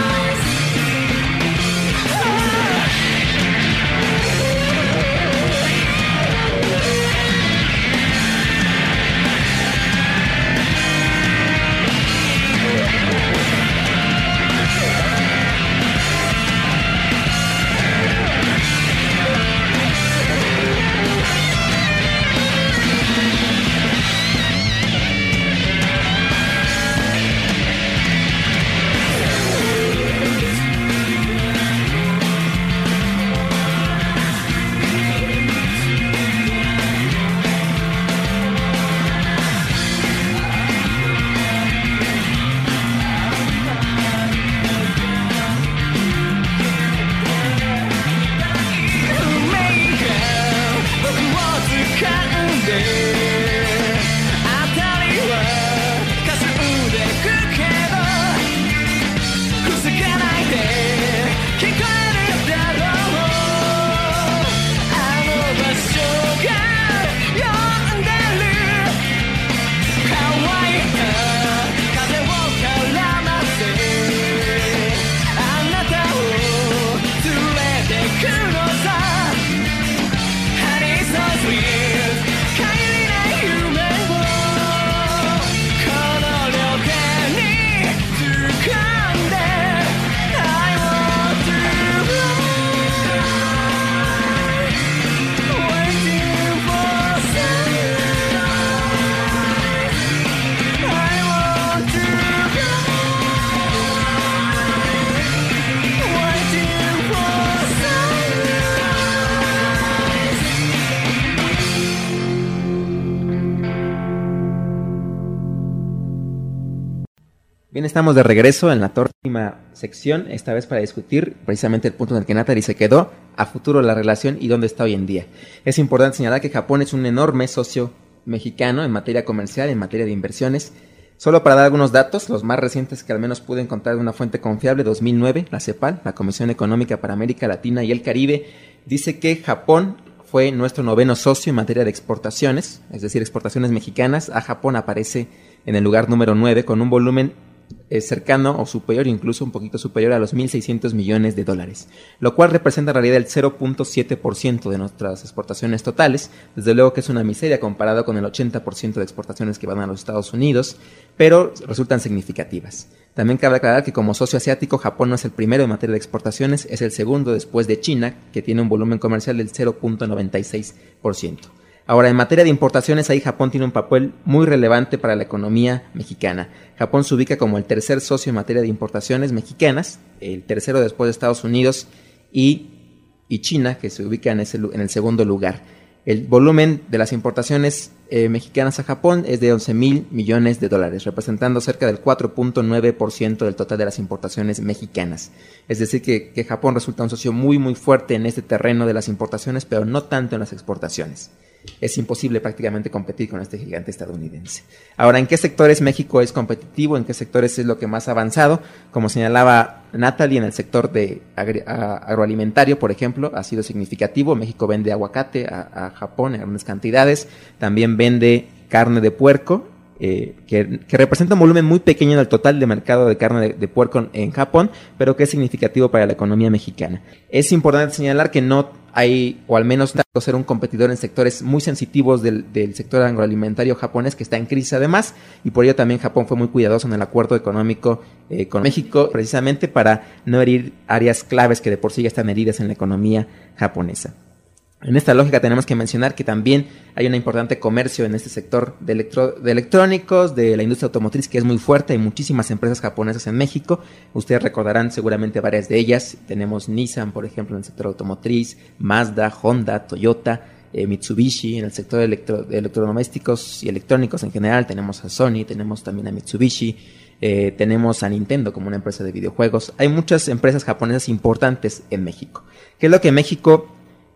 Bien, estamos de regreso en la última sección, esta vez para discutir precisamente el punto en el que Natalie se quedó, a futuro la relación y dónde está hoy en día. Es importante señalar que Japón es un enorme socio mexicano en materia comercial, en materia de inversiones. Solo para dar algunos datos, los más recientes que al menos pude encontrar de una fuente confiable, dos mil nueve, la CEPAL, la Comisión Económica para América Latina y el Caribe, dice que Japón fue nuestro noveno socio en materia de exportaciones, es decir, exportaciones mexicanas. A Japón aparece en el lugar número nueve con un volumen eh, cercano o superior, incluso un poquito superior a los mil seiscientos millones de dólares, lo cual representa en realidad el cero punto siete por ciento de nuestras exportaciones totales. Desde luego que es una miseria comparado con el ochenta por ciento de exportaciones que van a los Estados Unidos, pero resultan significativas. También cabe aclarar que como socio asiático, Japón no es el primero en materia de exportaciones, es el segundo después de China, que tiene un volumen comercial del cero punto noventa y seis por ciento. Ahora, en materia de importaciones, ahí Japón tiene un papel muy relevante para la economía mexicana. Japón se ubica como el tercer socio en materia de importaciones mexicanas, el tercero después de Estados Unidos y, y China, que se ubica en, ese, en el segundo lugar. El volumen de las importaciones eh, mexicanas a Japón es de once mil millones de dólares, representando cerca del cuatro punto nueve por ciento del total de las importaciones mexicanas. Es decir, que, que Japón resulta un socio muy muy fuerte en este terreno de las importaciones, pero no tanto en las exportaciones. Es imposible prácticamente competir con este gigante estadounidense. Ahora, ¿en qué sectores México es competitivo? ¿En qué sectores es lo que más ha avanzado? Como señalaba Natalie, en el sector de agri- a- agroalimentario, por ejemplo, ha sido significativo. México vende aguacate a, a Japón en grandes cantidades. También vende carne de puerco, eh, que, que representa un volumen muy pequeño del total de mercado de carne de, de puerco en, en Japón, pero que es significativo para la economía mexicana. Es importante señalar que no hay, o al menos ser un competidor en sectores muy sensitivos del, del sector agroalimentario japonés, que está en crisis además, y por ello también Japón fue muy cuidadoso en el acuerdo económico eh, con México, precisamente para no herir áreas claves que de por sí ya están heridas en la economía japonesa. En esta lógica tenemos que mencionar que también hay un importante comercio en este sector de, electro, de electrónicos, de la industria automotriz, que es muy fuerte. Hay muchísimas empresas japonesas en México. Ustedes recordarán seguramente varias de ellas. Tenemos Nissan, por ejemplo, en el sector automotriz, Mazda, Honda, Toyota, eh, Mitsubishi en el sector de, electro, de electrodomésticos y electrónicos en general. Tenemos a Sony, tenemos también a Mitsubishi. Eh, tenemos a Nintendo como una empresa de videojuegos. Hay muchas empresas japonesas importantes en México. ¿Qué es lo que México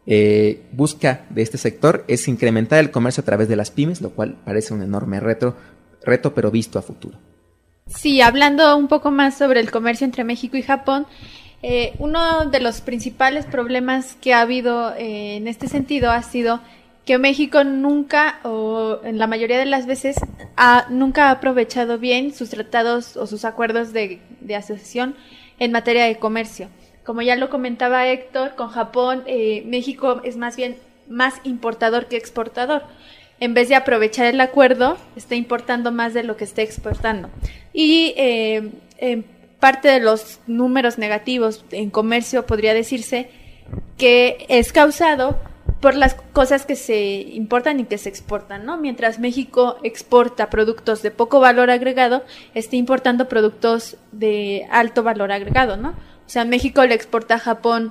Eh, busca de este sector? Es incrementar el comercio a través de las pymes, lo cual parece un enorme reto, reto pero visto a futuro. Sí, hablando un poco más sobre el comercio entre México y Japón, eh, uno de los principales problemas que ha habido eh, en este sentido ha sido que México nunca, o en la mayoría de las veces, ha, nunca ha aprovechado bien sus tratados o sus acuerdos de, de asociación en materia de comercio. Como ya lo comentaba Héctor, con Japón, eh, México es más bien más importador que exportador. En vez de aprovechar el acuerdo, está importando más de lo que está exportando. Y eh, en parte de los números negativos en comercio podría decirse que es causado por las cosas que se importan y que se exportan, ¿no? Mientras México exporta productos de poco valor agregado, está importando productos de alto valor agregado, ¿no? O sea, México le exporta a Japón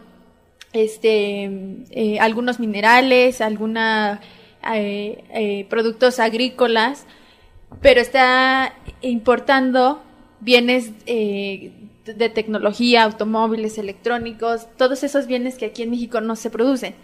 este, eh, algunos minerales, algunos eh, eh, productos agrícolas, pero está importando bienes eh, de tecnología, automóviles, electrónicos, todos esos bienes que aquí en México no se producen.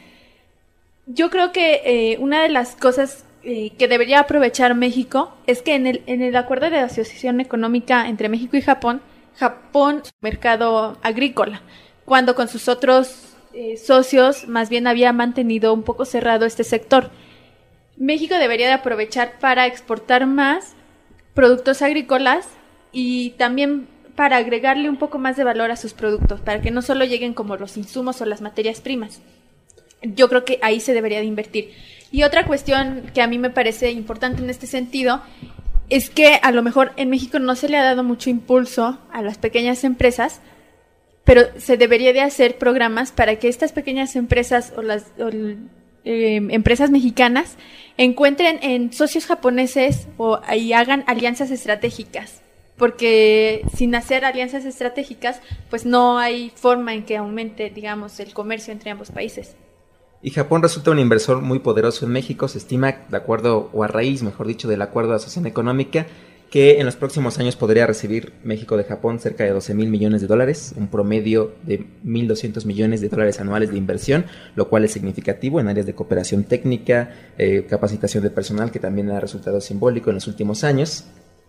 Yo creo que eh, una de las cosas eh, que debería aprovechar México es que en el, en el acuerdo de asociación económica entre México y Japón, Japón es un mercado agrícola, cuando con sus otros eh, socios más bien había mantenido un poco cerrado este sector. México debería de aprovechar para exportar más productos agrícolas y también para agregarle un poco más de valor a sus productos, para que no solo lleguen como los insumos o las materias primas. Yo creo que ahí se debería de invertir. Y otra cuestión que a mí me parece importante en este sentido es que a lo mejor en México no se le ha dado mucho impulso a las pequeñas empresas, pero se debería de hacer programas para que estas pequeñas empresas o las o, eh, empresas mexicanas encuentren en socios japoneses o y hagan alianzas estratégicas, porque sin hacer alianzas estratégicas, pues no hay forma en que aumente, digamos, el comercio entre ambos países. Y Japón resulta un inversor muy poderoso en México. Se estima, de acuerdo, o a raíz, mejor dicho, del acuerdo de asociación económica, que en los próximos años podría recibir México de Japón cerca de doce mil millones de dólares, un promedio de mil doscientos millones de dólares anuales de inversión, lo cual es significativo en áreas de cooperación técnica, eh, capacitación de personal, que también ha resultado simbólico en los últimos años.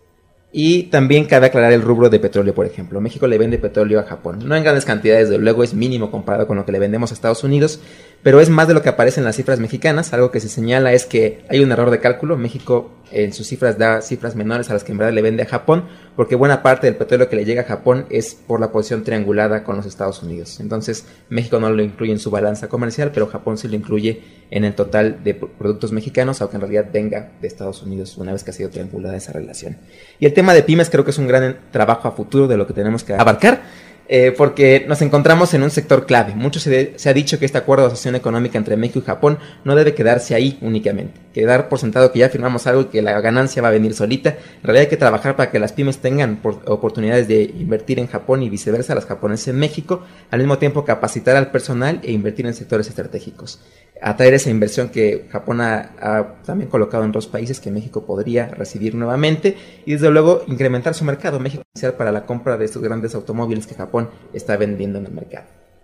Y también cabe aclarar el rubro de petróleo, por ejemplo. México le vende petróleo a Japón, no en grandes cantidades, desde luego es mínimo comparado con lo que le vendemos a Estados Unidos, pero es más de lo que aparece en las cifras mexicanas. Algo que se señala es que hay un error de cálculo. México en sus cifras da cifras menores a las que en verdad le vende a Japón, porque buena parte del petróleo que le llega a Japón es por la posición triangulada con los Estados Unidos. Entonces México no lo incluye en su balanza comercial, pero Japón sí lo incluye en el total de productos mexicanos, aunque en realidad venga de Estados Unidos una vez que ha sido triangulada esa relación. Y el tema de pymes creo que es un gran trabajo a futuro de lo que tenemos que abarcar, eh, porque nos encontramos en un sector clave. Mucho se, de, se ha dicho que este acuerdo de asociación económica entre México y Japón no debe quedarse ahí únicamente, quedar por sentado que ya firmamos algo y que la ganancia va a venir solita. En realidad hay que trabajar para que las pymes tengan por, oportunidades de invertir en Japón y viceversa, las japonesas en México, al mismo tiempo capacitar al personal e invertir en sectores estratégicos, atraer esa inversión que Japón ha, ha también colocado en dos países que México podría recibir nuevamente, y desde luego incrementar su mercado. México para la compra de estos grandes automóviles que Japón está vendiendo en el mercado.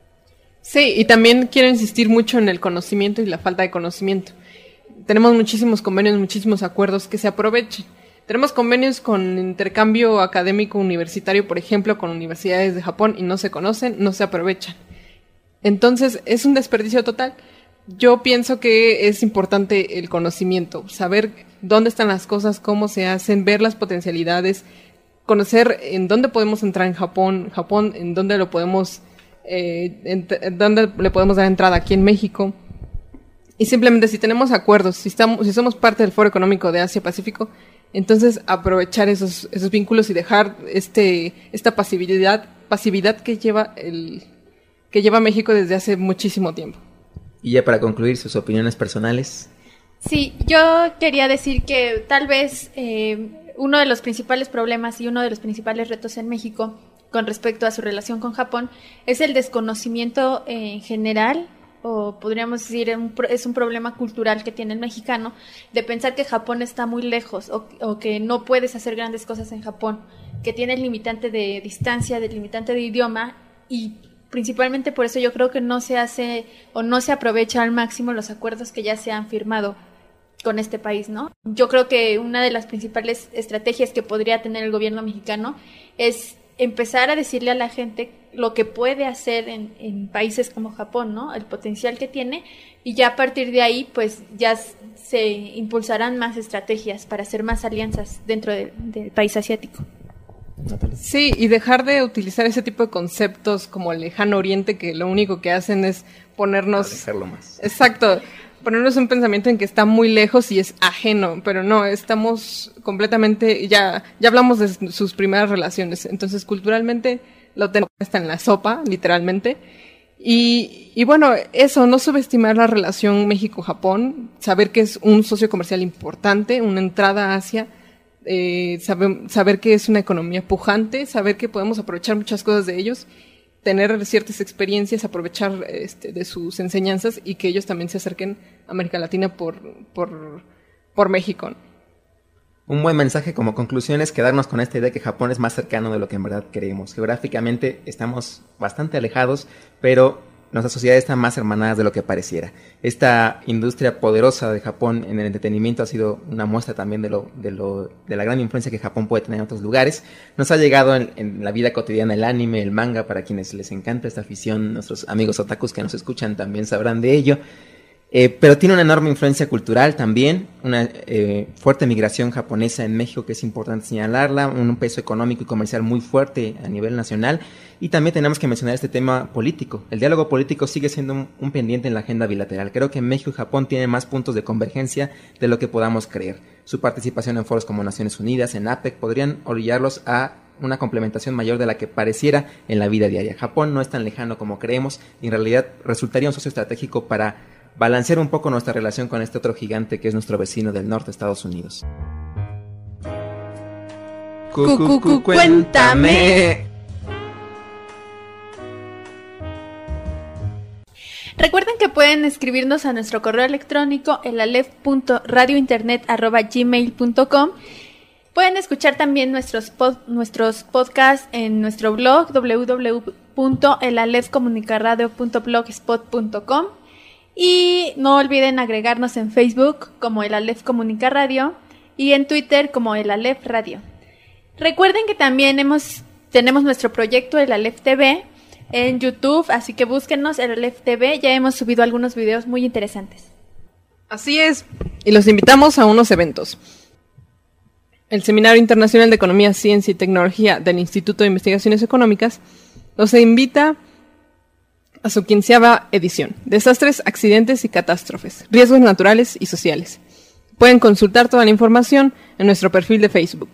Sí, y también quiero insistir mucho en el conocimiento y la falta de conocimiento. Tenemos muchísimos convenios, muchísimos acuerdos que se aprovechen. Tenemos convenios con intercambio académico universitario, por ejemplo, con universidades de Japón, y no se conocen, no se aprovechan. Entonces, es un desperdicio total. Yo pienso que es importante el conocimiento, saber dónde están las cosas, cómo se hacen, ver las potencialidades, conocer en dónde podemos entrar en Japón, Japón en dónde lo podemos, eh, en, en dónde le podemos dar entrada aquí en México. Y simplemente si tenemos acuerdos, si estamos, si somos parte del Foro Económico de Asia-Pacífico, entonces aprovechar esos, esos vínculos y dejar este, esta pasividad, pasividad que lleva el, que lleva México desde hace muchísimo tiempo. Y ya para concluir, sus opiniones personales. Sí, yo quería decir que tal vez eh, uno de los principales problemas y uno de los principales retos en México con respecto a su relación con Japón es el desconocimiento eh, en general, o podríamos decir un, es un problema cultural que tiene el mexicano, de pensar que Japón está muy lejos o, o que no puedes hacer grandes cosas en Japón, que tiene el limitante de distancia, el limitante de idioma, y principalmente por eso yo creo que no se hace o no se aprovecha al máximo los acuerdos que ya se han firmado con este país, ¿no? Yo creo que una de las principales estrategias que podría tener el gobierno mexicano es empezar a decirle a la gente lo que puede hacer en, en países como Japón, ¿no? El potencial que tiene, y ya a partir de ahí pues ya se impulsarán más estrategias para hacer más alianzas dentro de, del país asiático. Sí, y dejar de utilizar ese tipo de conceptos como el lejano oriente, que lo único que hacen es ponernos... Hacerlo más. Exacto, ponernos un pensamiento en que está muy lejos y es ajeno, pero no, estamos completamente... Ya, ya hablamos de sus primeras relaciones, entonces culturalmente lo tenemos, está en la sopa, literalmente. Y, y bueno, eso, no subestimar la relación México-Japón, saber que es un socio comercial importante, una entrada a Asia. Eh, saber, saber que es una economía pujante, saber que podemos aprovechar muchas cosas de ellos, tener ciertas experiencias, aprovechar este, de sus enseñanzas, y que ellos también se acerquen a América Latina por, por, por México. Un buen mensaje como conclusión es quedarnos con esta idea que Japón es más cercano de lo que en verdad creemos. Geográficamente estamos bastante alejados, pero nuestras sociedades están más hermanadas de lo que pareciera. Esta industria poderosa de Japón en el entretenimiento ha sido una muestra también de lo, de lo, de la gran influencia que Japón puede tener en otros lugares. Nos ha llegado en, en la vida cotidiana el anime, el manga, para quienes les encanta esta afición. Nuestros amigos otakus que nos escuchan también sabrán de ello. Eh, pero tiene una enorme influencia cultural también, una eh, fuerte migración japonesa en México que es importante señalarla, un peso económico y comercial muy fuerte a nivel nacional, y también tenemos que mencionar este tema político. El diálogo político sigue siendo un, un pendiente en la agenda bilateral. Creo que México y Japón tienen más puntos de convergencia de lo que podamos creer. Su participación en foros como Naciones Unidas, en APEC, podrían orillarlos a una complementación mayor de la que pareciera en la vida diaria. Japón no es tan lejano como creemos y en realidad resultaría un socio estratégico para balancear un poco nuestra relación con este otro gigante que es nuestro vecino del norte, Estados Unidos. Cucucu, cuéntame. Recuerden que pueden escribirnos a nuestro correo electrónico elalef punto radiointernet arroba gmail punto com Pueden escuchar también nuestros pod, nuestros podcasts en nuestro blog doble u doble u doble u punto el alef comunicaradio punto blogspot punto com y no olviden agregarnos en Facebook como El Alef Comunica Radio y en Twitter como El Alef Radio. Recuerden que también hemos tenemos nuestro proyecto El Alef T V en YouTube, así que búsquenos El Alef T V, ya hemos subido algunos videos muy interesantes. Así es, y los invitamos a unos eventos. El Seminario Internacional de Economía, Ciencia y Tecnología del Instituto de Investigaciones Económicas los invita a su quinceava edición, Desastres, Accidentes y Catástrofes, Riesgos Naturales y Sociales. Pueden consultar toda la información en nuestro perfil de Facebook.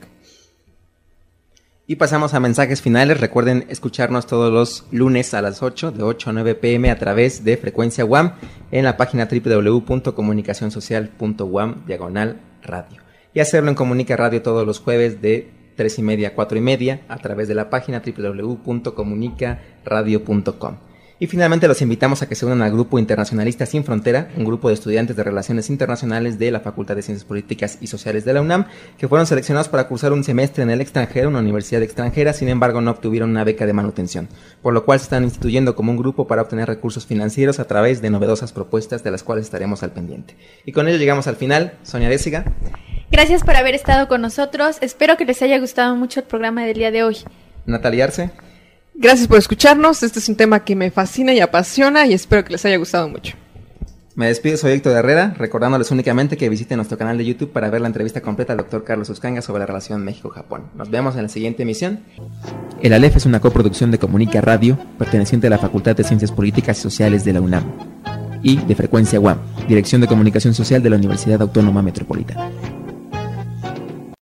Y pasamos a mensajes finales. Recuerden escucharnos todos los lunes a las ocho, de ocho a nueve pm a través de Frecuencia U A M en la página doble u doble u doble u punto comunicación social punto u a m diagonal radio. Y hacerlo en Comunica Radio todos los jueves de tres y media a cuatro y media a través de la página doble u doble u doble u punto comunica radio punto com. Y finalmente los invitamos a que se unan al Grupo Internacionalista Sin Frontera, un grupo de estudiantes de Relaciones Internacionales de la Facultad de Ciencias Políticas y Sociales de la UNAM, que fueron seleccionados para cursar un semestre en el extranjero, una universidad extranjera, sin embargo no obtuvieron una beca de manutención, por lo cual se están instituyendo como un grupo para obtener recursos financieros a través de novedosas propuestas de las cuales estaremos al pendiente. Y con ello llegamos al final. Sonia Désiga. Gracias por haber estado con nosotros. Espero que les haya gustado mucho el programa del día de hoy. Natalia Arce. Gracias por escucharnos. Este es un tema que me fascina y apasiona y espero que les haya gustado mucho. Me despido, soy Héctor Herrera, recordándoles únicamente que visiten nuestro canal de YouTube para ver la entrevista completa al doctor Carlos Uscanga sobre la relación México-Japón. Nos vemos en la siguiente emisión. El Alef es una coproducción de Comunica Radio, perteneciente a la Facultad de Ciencias Políticas y Sociales de la UNAM, y de Frecuencia U A M, Dirección de Comunicación Social de la Universidad Autónoma Metropolitana.